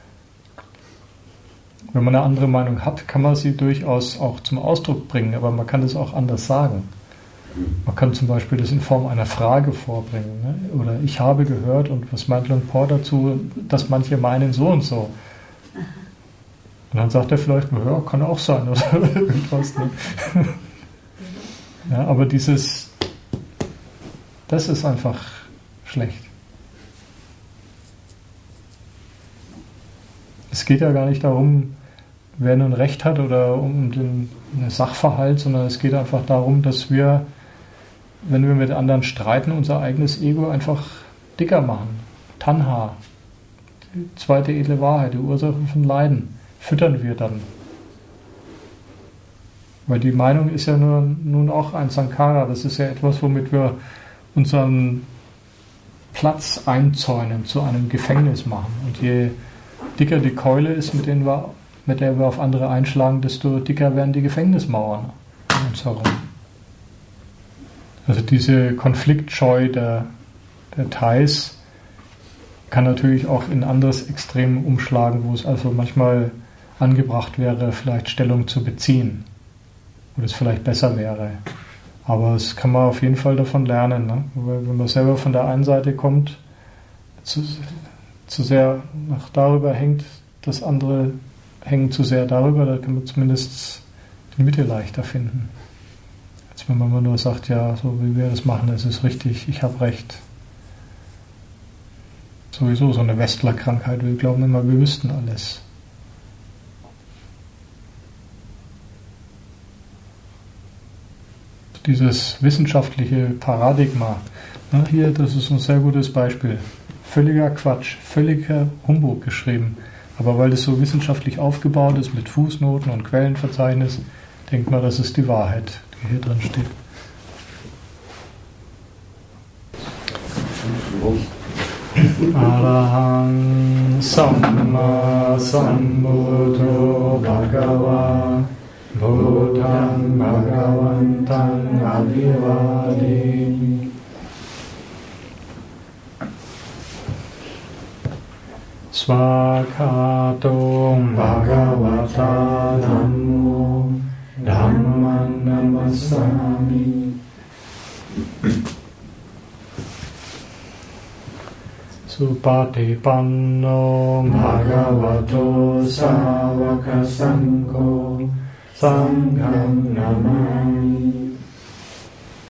Wenn man eine andere Meinung hat, kann man sie durchaus auch zum Ausdruck bringen, aber man kann es auch anders sagen. Man kann zum Beispiel das in Form einer Frage vorbringen. Ne? Oder ich habe gehört, und was meint Luang Por dazu, dass manche meinen so und so. Und dann sagt er vielleicht, ja, kann auch sein oder irgendwas. Ne? Ja, aber dieses, das ist einfach schlecht. Es geht ja gar nicht darum, wer nun Recht hat oder um den Sachverhalt, sondern es geht einfach darum, dass wir, wenn wir mit anderen streiten, unser eigenes Ego einfach dicker machen. Tanha, die zweite edle Wahrheit, die Ursache von Leiden, füttern wir dann. Weil die Meinung ist ja nur, nun auch ein Sankhara, das ist ja etwas, womit wir unseren Platz einzäunen, zu einem Gefängnis machen. Und je dicker die Keule ist, mit, denen wir, mit der wir auf andere einschlagen, desto dicker werden die Gefängnismauern um uns herum. Also diese Konfliktscheu der, der Thais kann natürlich auch in anderes Extrem umschlagen, wo es also manchmal angebracht wäre, vielleicht Stellung zu beziehen, wo das vielleicht besser wäre. Aber es kann man auf jeden Fall davon lernen, ne? Weil wenn man selber von der einen Seite kommt, zu, zu sehr nach darüber hängt, das andere hängt zu sehr darüber, da kann man zumindest die Mitte leichter finden. Als wenn man immer nur sagt, ja, so wie wir das machen, das ist richtig, ich habe recht. Sowieso so eine Westlerkrankheit, wir glauben immer, wir wüssten alles. Dieses wissenschaftliche Paradigma, ne, hier, das ist ein sehr gutes Beispiel. Völliger Quatsch, völliger Humbug geschrieben. Aber weil das so wissenschaftlich aufgebaut ist, mit Fußnoten und Quellenverzeichnis, denkt man, das ist die Wahrheit, die hier drin steht. Arahang Samma Sambuddho Bhagava Buddhang Bhagavantang Abhivademi. Svakatung Bhagavata Nammo Dhamman Namassami. Supatipanno Bhagavato Savaka Sangho Sangham Namami.